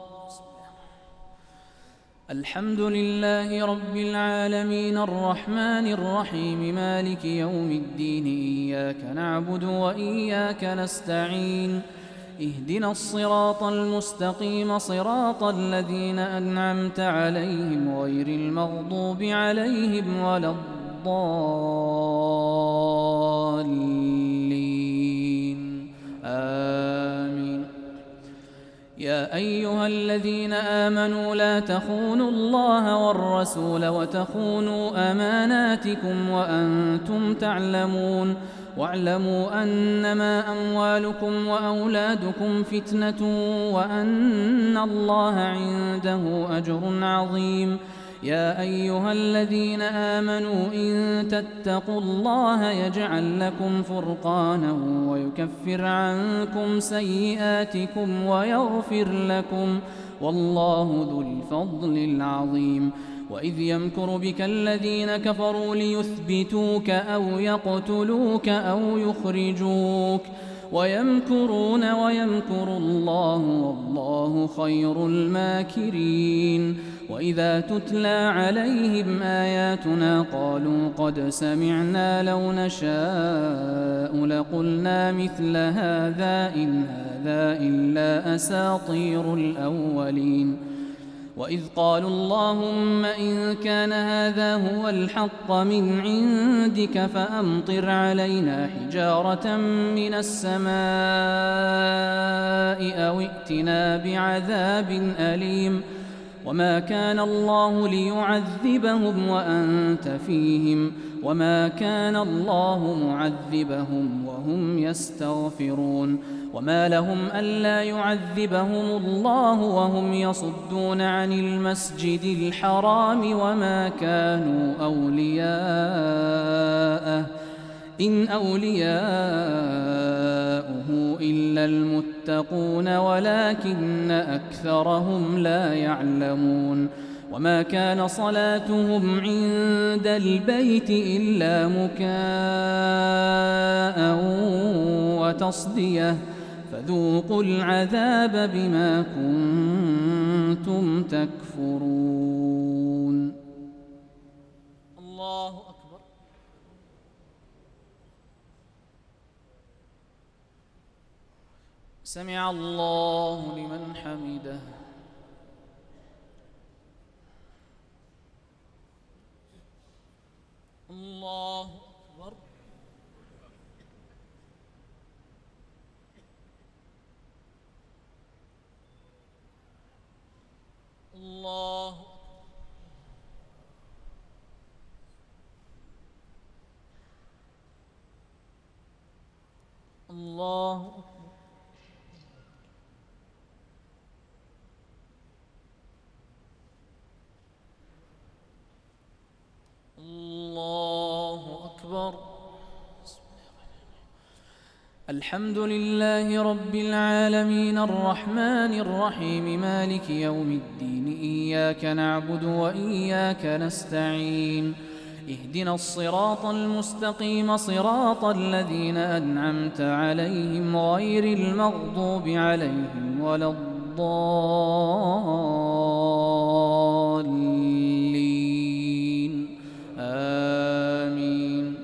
الحمد لله رب العالمين الرحمن الرحيم مالك يوم الدين إياك نعبد وإياك نستعين اهدنا الصراط المستقيم صراط الذين أنعمت عليهم غير المغضوب عليهم ولا الضالين آمين. يا أيها الذين آمنوا لا تخونوا الله والرسول وتخونوا أماناتكم وأنتم تعلمون واعلموا أنما أموالكم وأولادكم فتنة وأن الله عنده أجر عظيم. يا أيها الذين آمنوا إن تتقوا الله يجعل لكم فرقانا ويكفر عنكم سيئاتكم ويغفر لكم والله ذو الفضل العظيم. وإذ يمكر بك الذين كفروا ليثبتوك أو يقتلوك أو يخرجوك ويمكرون ويمكر الله والله خير الماكرين. وإذا تتلى عليهم آياتنا قالوا قد سمعنا لو نشاء لقلنا مثل هذا إن هذا إلا أساطير الأولين. وإذ قالوا اللهم إن كان هذا هو الحق من عندك فأمطر علينا حجارة من السماء أو ائتنا بعذاب أليم. وما كان الله ليعذبهم وأنت فيهم وما كان الله معذبهم وهم يستغفرون. وما لهم ألا يعذبهم الله وهم يصدون عن المسجد الحرام وما كانوا أولياءه إن أولياؤه إلا المتقون ولكن أكثرهم لا يعلمون. وما كان صلاتهم عند البيت إلا مكاء وتصدية فذوقوا العذاب بما كنتم تكفرون. الله أكبر. سمع الله لمن حمده. الله أكبر. الله الله الله أكبر. الحمد لله رب العالمين الرحمن الرحيم مالك يوم الدين إياك نعبد وإياك نستعين اهدنا الصراط المستقيم صراط الذين أنعمت عليهم غير المغضوب عليهم ولا الضالين آمين.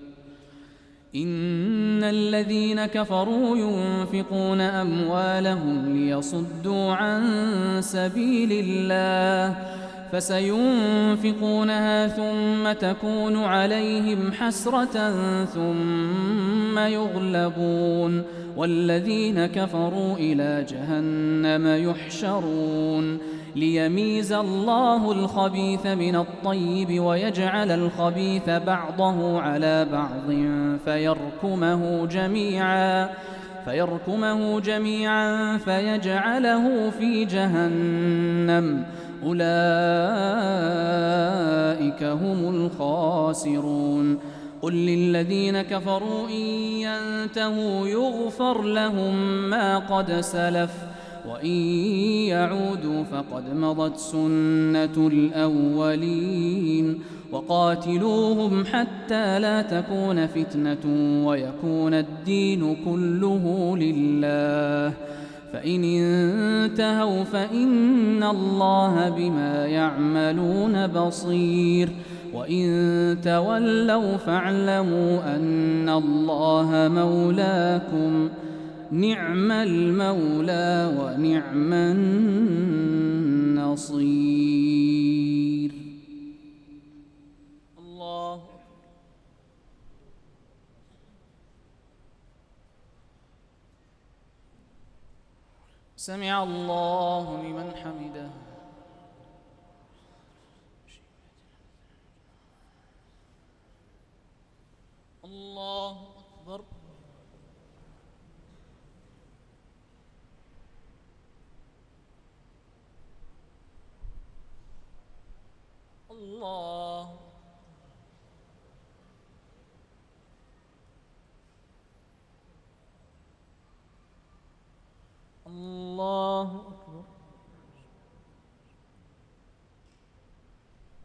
إن الذين كفروا ينفقون أموالهم ليصدوا عن سبيل الله فسينفقونها ثم تكون عليهم حسرة ثم يغلبون والذين كفروا إلى جهنم يحشرون ليميز الله الخبيث من الطيب ويجعل الخبيث بعضه على بعض فيركمه جميعا فيركمه جميعا فيجعله في جهنم أولئك هم الخاسرون. قل للذين كفروا إن ينتهوا يغفر لهم ما قد سلف وإن يعودوا فقد مضت سنة الأولين وقاتلوهم حتى لا تكون فتنة ويكون الدين كله لله فإن انتهوا فإن الله بما يعملون بصير وإن تولوا فاعلموا أن الله مولاكم نعم المولى ونعم النصير. الله سمع الله لمن حمده. الله أكبر. الله الله أكبر.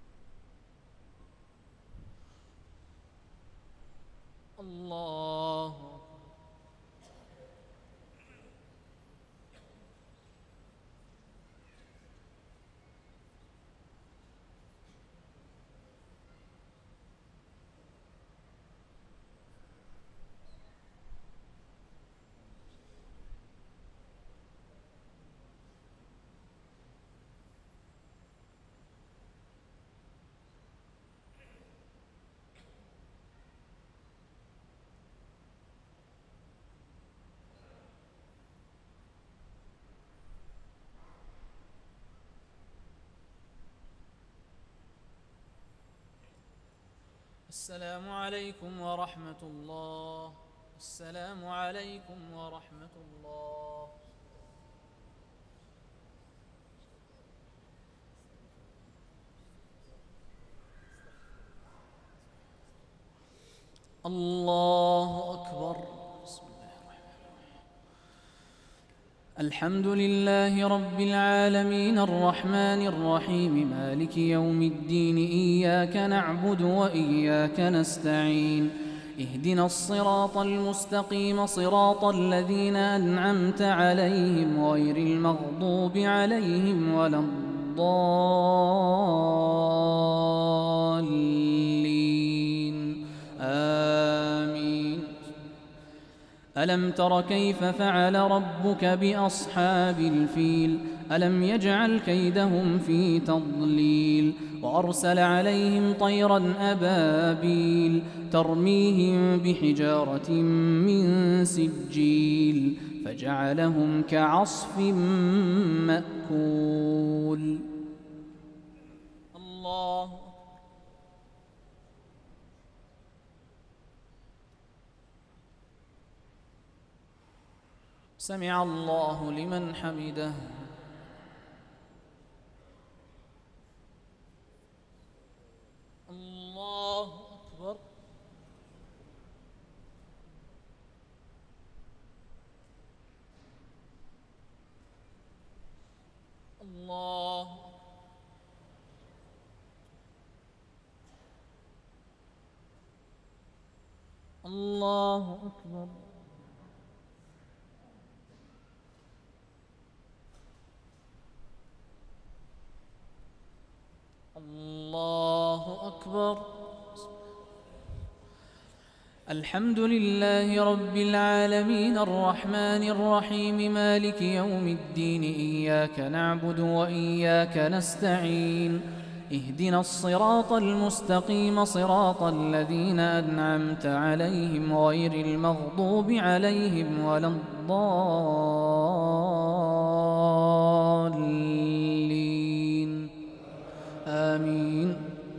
السلام عليكم ورحمة الله. السلام عليكم ورحمة الله. الله أكبر. بسم الله الرحمن الرحيم. الحمد لله رب العالمين الرحمن الرحيم مالك يوم الدين إياك نعبد وإياك نستعين اهدنا الصراط المستقيم صراط الذين أنعمت عليهم غير المغضوب عليهم ولا الضالين آمين. ألم تر كيف فعل ربك بأصحاب الفيل ألم يجعل كيدهم في تضليل وأرسل عليهم طيرا أبابيل ترميهم بحجارة من سجيل فجعلهم كعصف مأكول. الله سمع الله لمن حمده. الله أكبر. الله الله أكبر. الله أكبر. الحمد لله رب العالمين الرحمن الرحيم مالك يوم الدين إياك نعبد وإياك نستعين اهدنا الصراط المستقيم صراط الذين أنعمت عليهم غير المغضوب عليهم ولا الضالين آمين.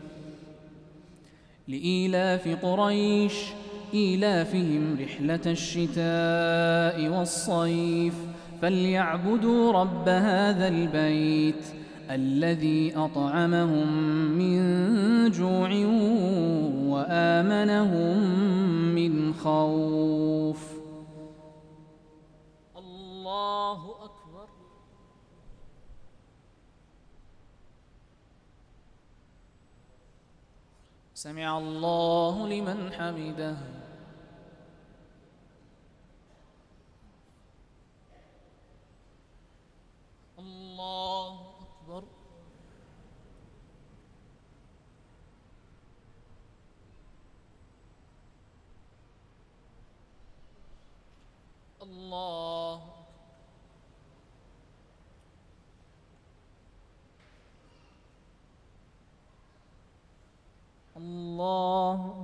لإيلاف قريش إيلافهم رحلة الشتاء والصيف فليعبدوا رب هذا البيت الذي أطعمهم من جوع وآمنهم من خوف. الله أكبر. سمع الله لمن حمده. الله أكبر. الله الله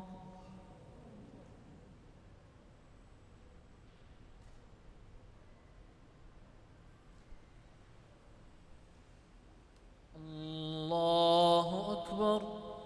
الله أكبر.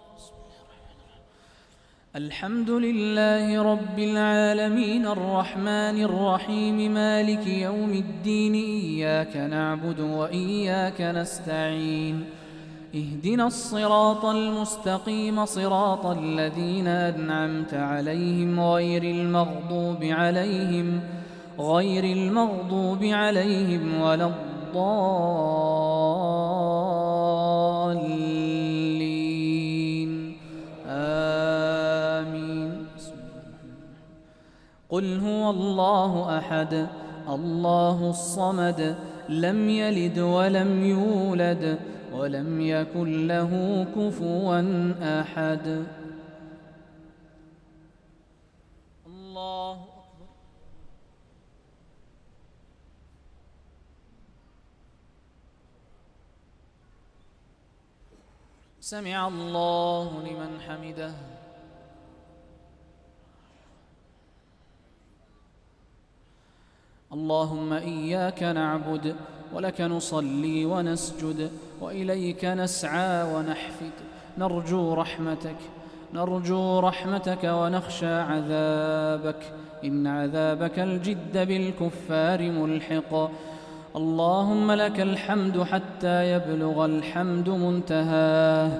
الحمد لله رب العالمين الرحمن الرحيم مالك يوم الدين إياك نعبد وإياك نستعين اهدنا الصراط المستقيم صراط الذين أنعمت عليهم غير المغضوب عليهم غير المغضوب عليهم ولا الضالين آمين. قل هو الله أحد الله الصمد لم يلد ولم يولد ولم يكن له كفوا أحد. الله أكبر. سمع الله لمن حمده. اللهم إياك نعبد ولك نصلي ونسجد وإليك نسعى ونحفد نرجو رحمتك نرجو رحمتك ونخشى عذابك، إن عذابك الجد بالكفار ملحق. اللهم لك الحمد حتى يبلغ الحمد منتهاه.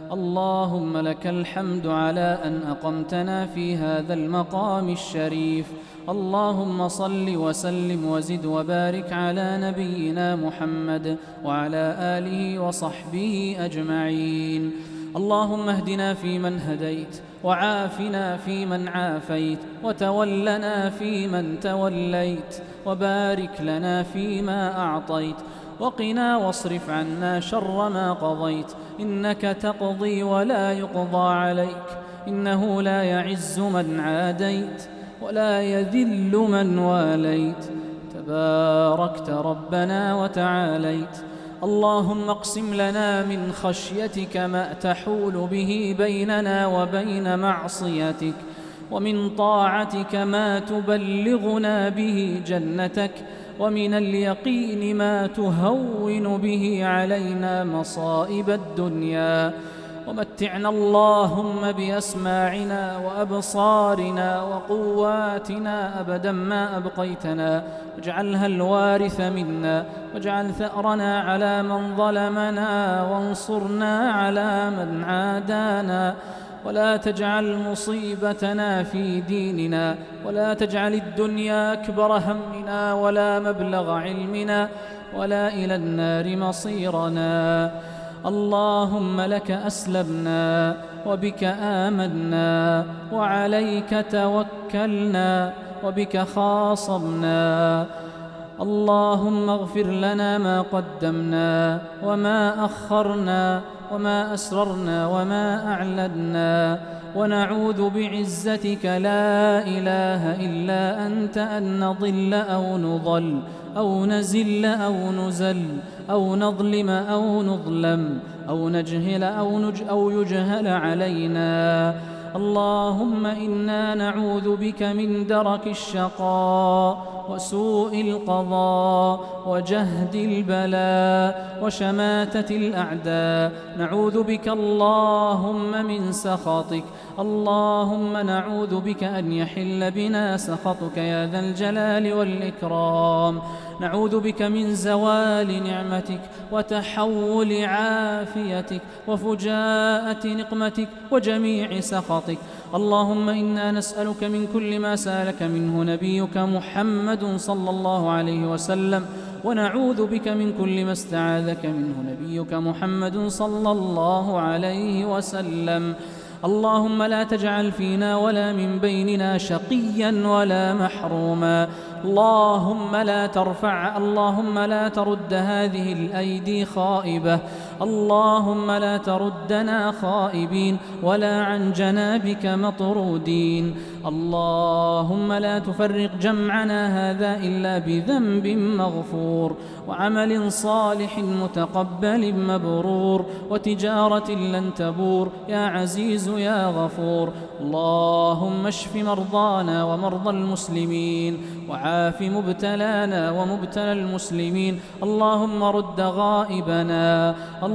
اللهم لك الحمد على أن أقمتنا في هذا المقام الشريف. اللهم صل وسلم وزد وبارك على نبينا محمد وعلى آله وصحبه أجمعين. اللهم اهدنا فيمن هديت، وعافنا فيمن عافيت، وتولنا فيمن توليت، وبارك لنا فيما أعطيت، وقنا واصرف عنا شر ما قضيت، إنك تقضي ولا يقضى عليك، إنه لا يعز من عاديت ولا يذل من واليت، تباركت ربنا وتعاليت. اللهم اقسم لنا من خشيتك ما تحول به بيننا وبين معصيتك، ومن طاعتك ما تبلغنا به جنتك، ومن اليقين ما تهون به علينا مصائب الدنيا. ومتعنا اللهم بأسماعنا وأبصارنا وقواتنا أبدا ما أبقيتنا، واجعلها الوارث منا، واجعل ثأرنا على من ظلمنا، وانصرنا على من عادانا، ولا تجعل مصيبتنا في ديننا، ولا تجعل الدنيا أكبر همنا ولا مبلغ علمنا، ولا إلى النار مصيرنا. اللهم لك أسلمنا، وبك آمنا، وعليك توكلنا، وبك خاصمنا. اللهم اغفر لنا ما قدمنا وما أخرنا وما أسررنا وما أعلنا، ونعوذ بعزتك لا إله إلا أنت أن نضل أو نضل أو نزل أو نزل أو نظلم أو نظلم أو نجهل أو, نج أو يجهل علينا. اللهم إنا نعوذ بك من درك الشقاء وسوء القضاء وجهد البلاء وشماتة الأعداء. نعوذ بك اللهم من سخطك. اللهم نعوذ بك أن يحل بنا سخطك يا ذا الجلال والإكرام. نعوذ بك من زوال نعمتك وتحول عافيتك وفجاءة نقمتك وجميع سخطك. اللهم إنا نسألك من كل ما سألك منه نبيك محمد صلى الله عليه وسلم، ونعوذ بك من كل ما استعاذك منه نبيك محمد صلى الله عليه وسلم. اللهم لا تجعل فينا ولا من بيننا شقيا ولا محروما. اللهم لا ترفع اللهم لا ترد هذه الأيدي خائبة. اللهم لا تردنا خائبين ولا عن جنابك مطرودين. اللهم لا تفرق جمعنا هذا إلا بذنب مغفور وعمل صالح متقبل مبرور وتجارة لن تبور يا عزيز يا غفور. اللهم اشف مرضانا ومرضى المسلمين، وعاف مبتلانا ومبتلى المسلمين. اللهم رد غائبنا.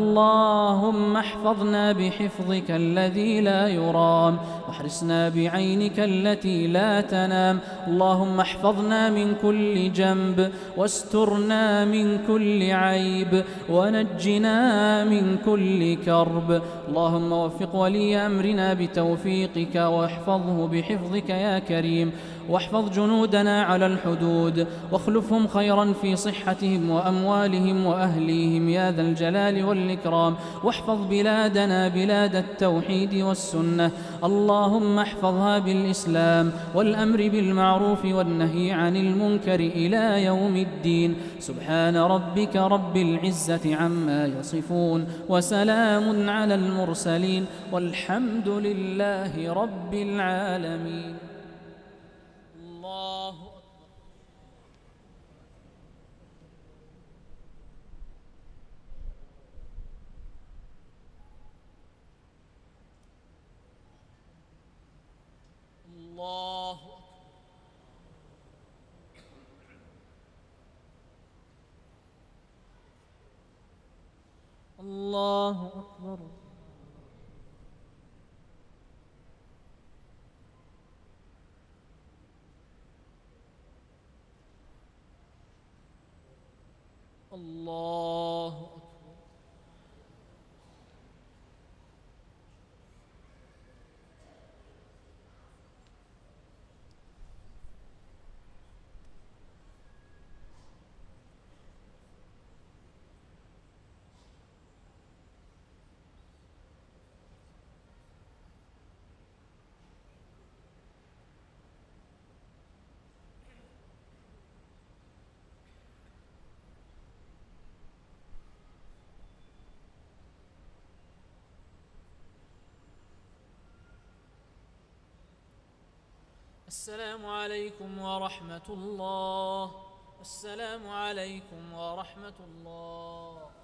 اللهم احفظنا بحفظك الذي لا يرام، واحرسنا بعينك التي لا تنام. اللهم احفظنا من كل جنب، واسترنا من كل عيب، ونجنا من كل كرب. اللهم وفق ولي أمرنا بتوفيقك، واحفظه بحفظك يا كريم. واحفظ جنودنا على الحدود، واخلفهم خيرا في صحتهم وأموالهم وأهليهم يا ذا الجلال والإكرام. واحفظ بلادنا بلاد التوحيد والسنة. اللهم احفظها بالإسلام والأمر بالمعروف والنهي عن المنكر إلى يوم الدين. سبحان ربك رب العزة عما يصفون، وسلام على المرسلين، والحمد لله رب العالمين. الله الله الله أكبر. الله أكبر. السلام عليكم ورحمة الله. السلام عليكم ورحمة الله.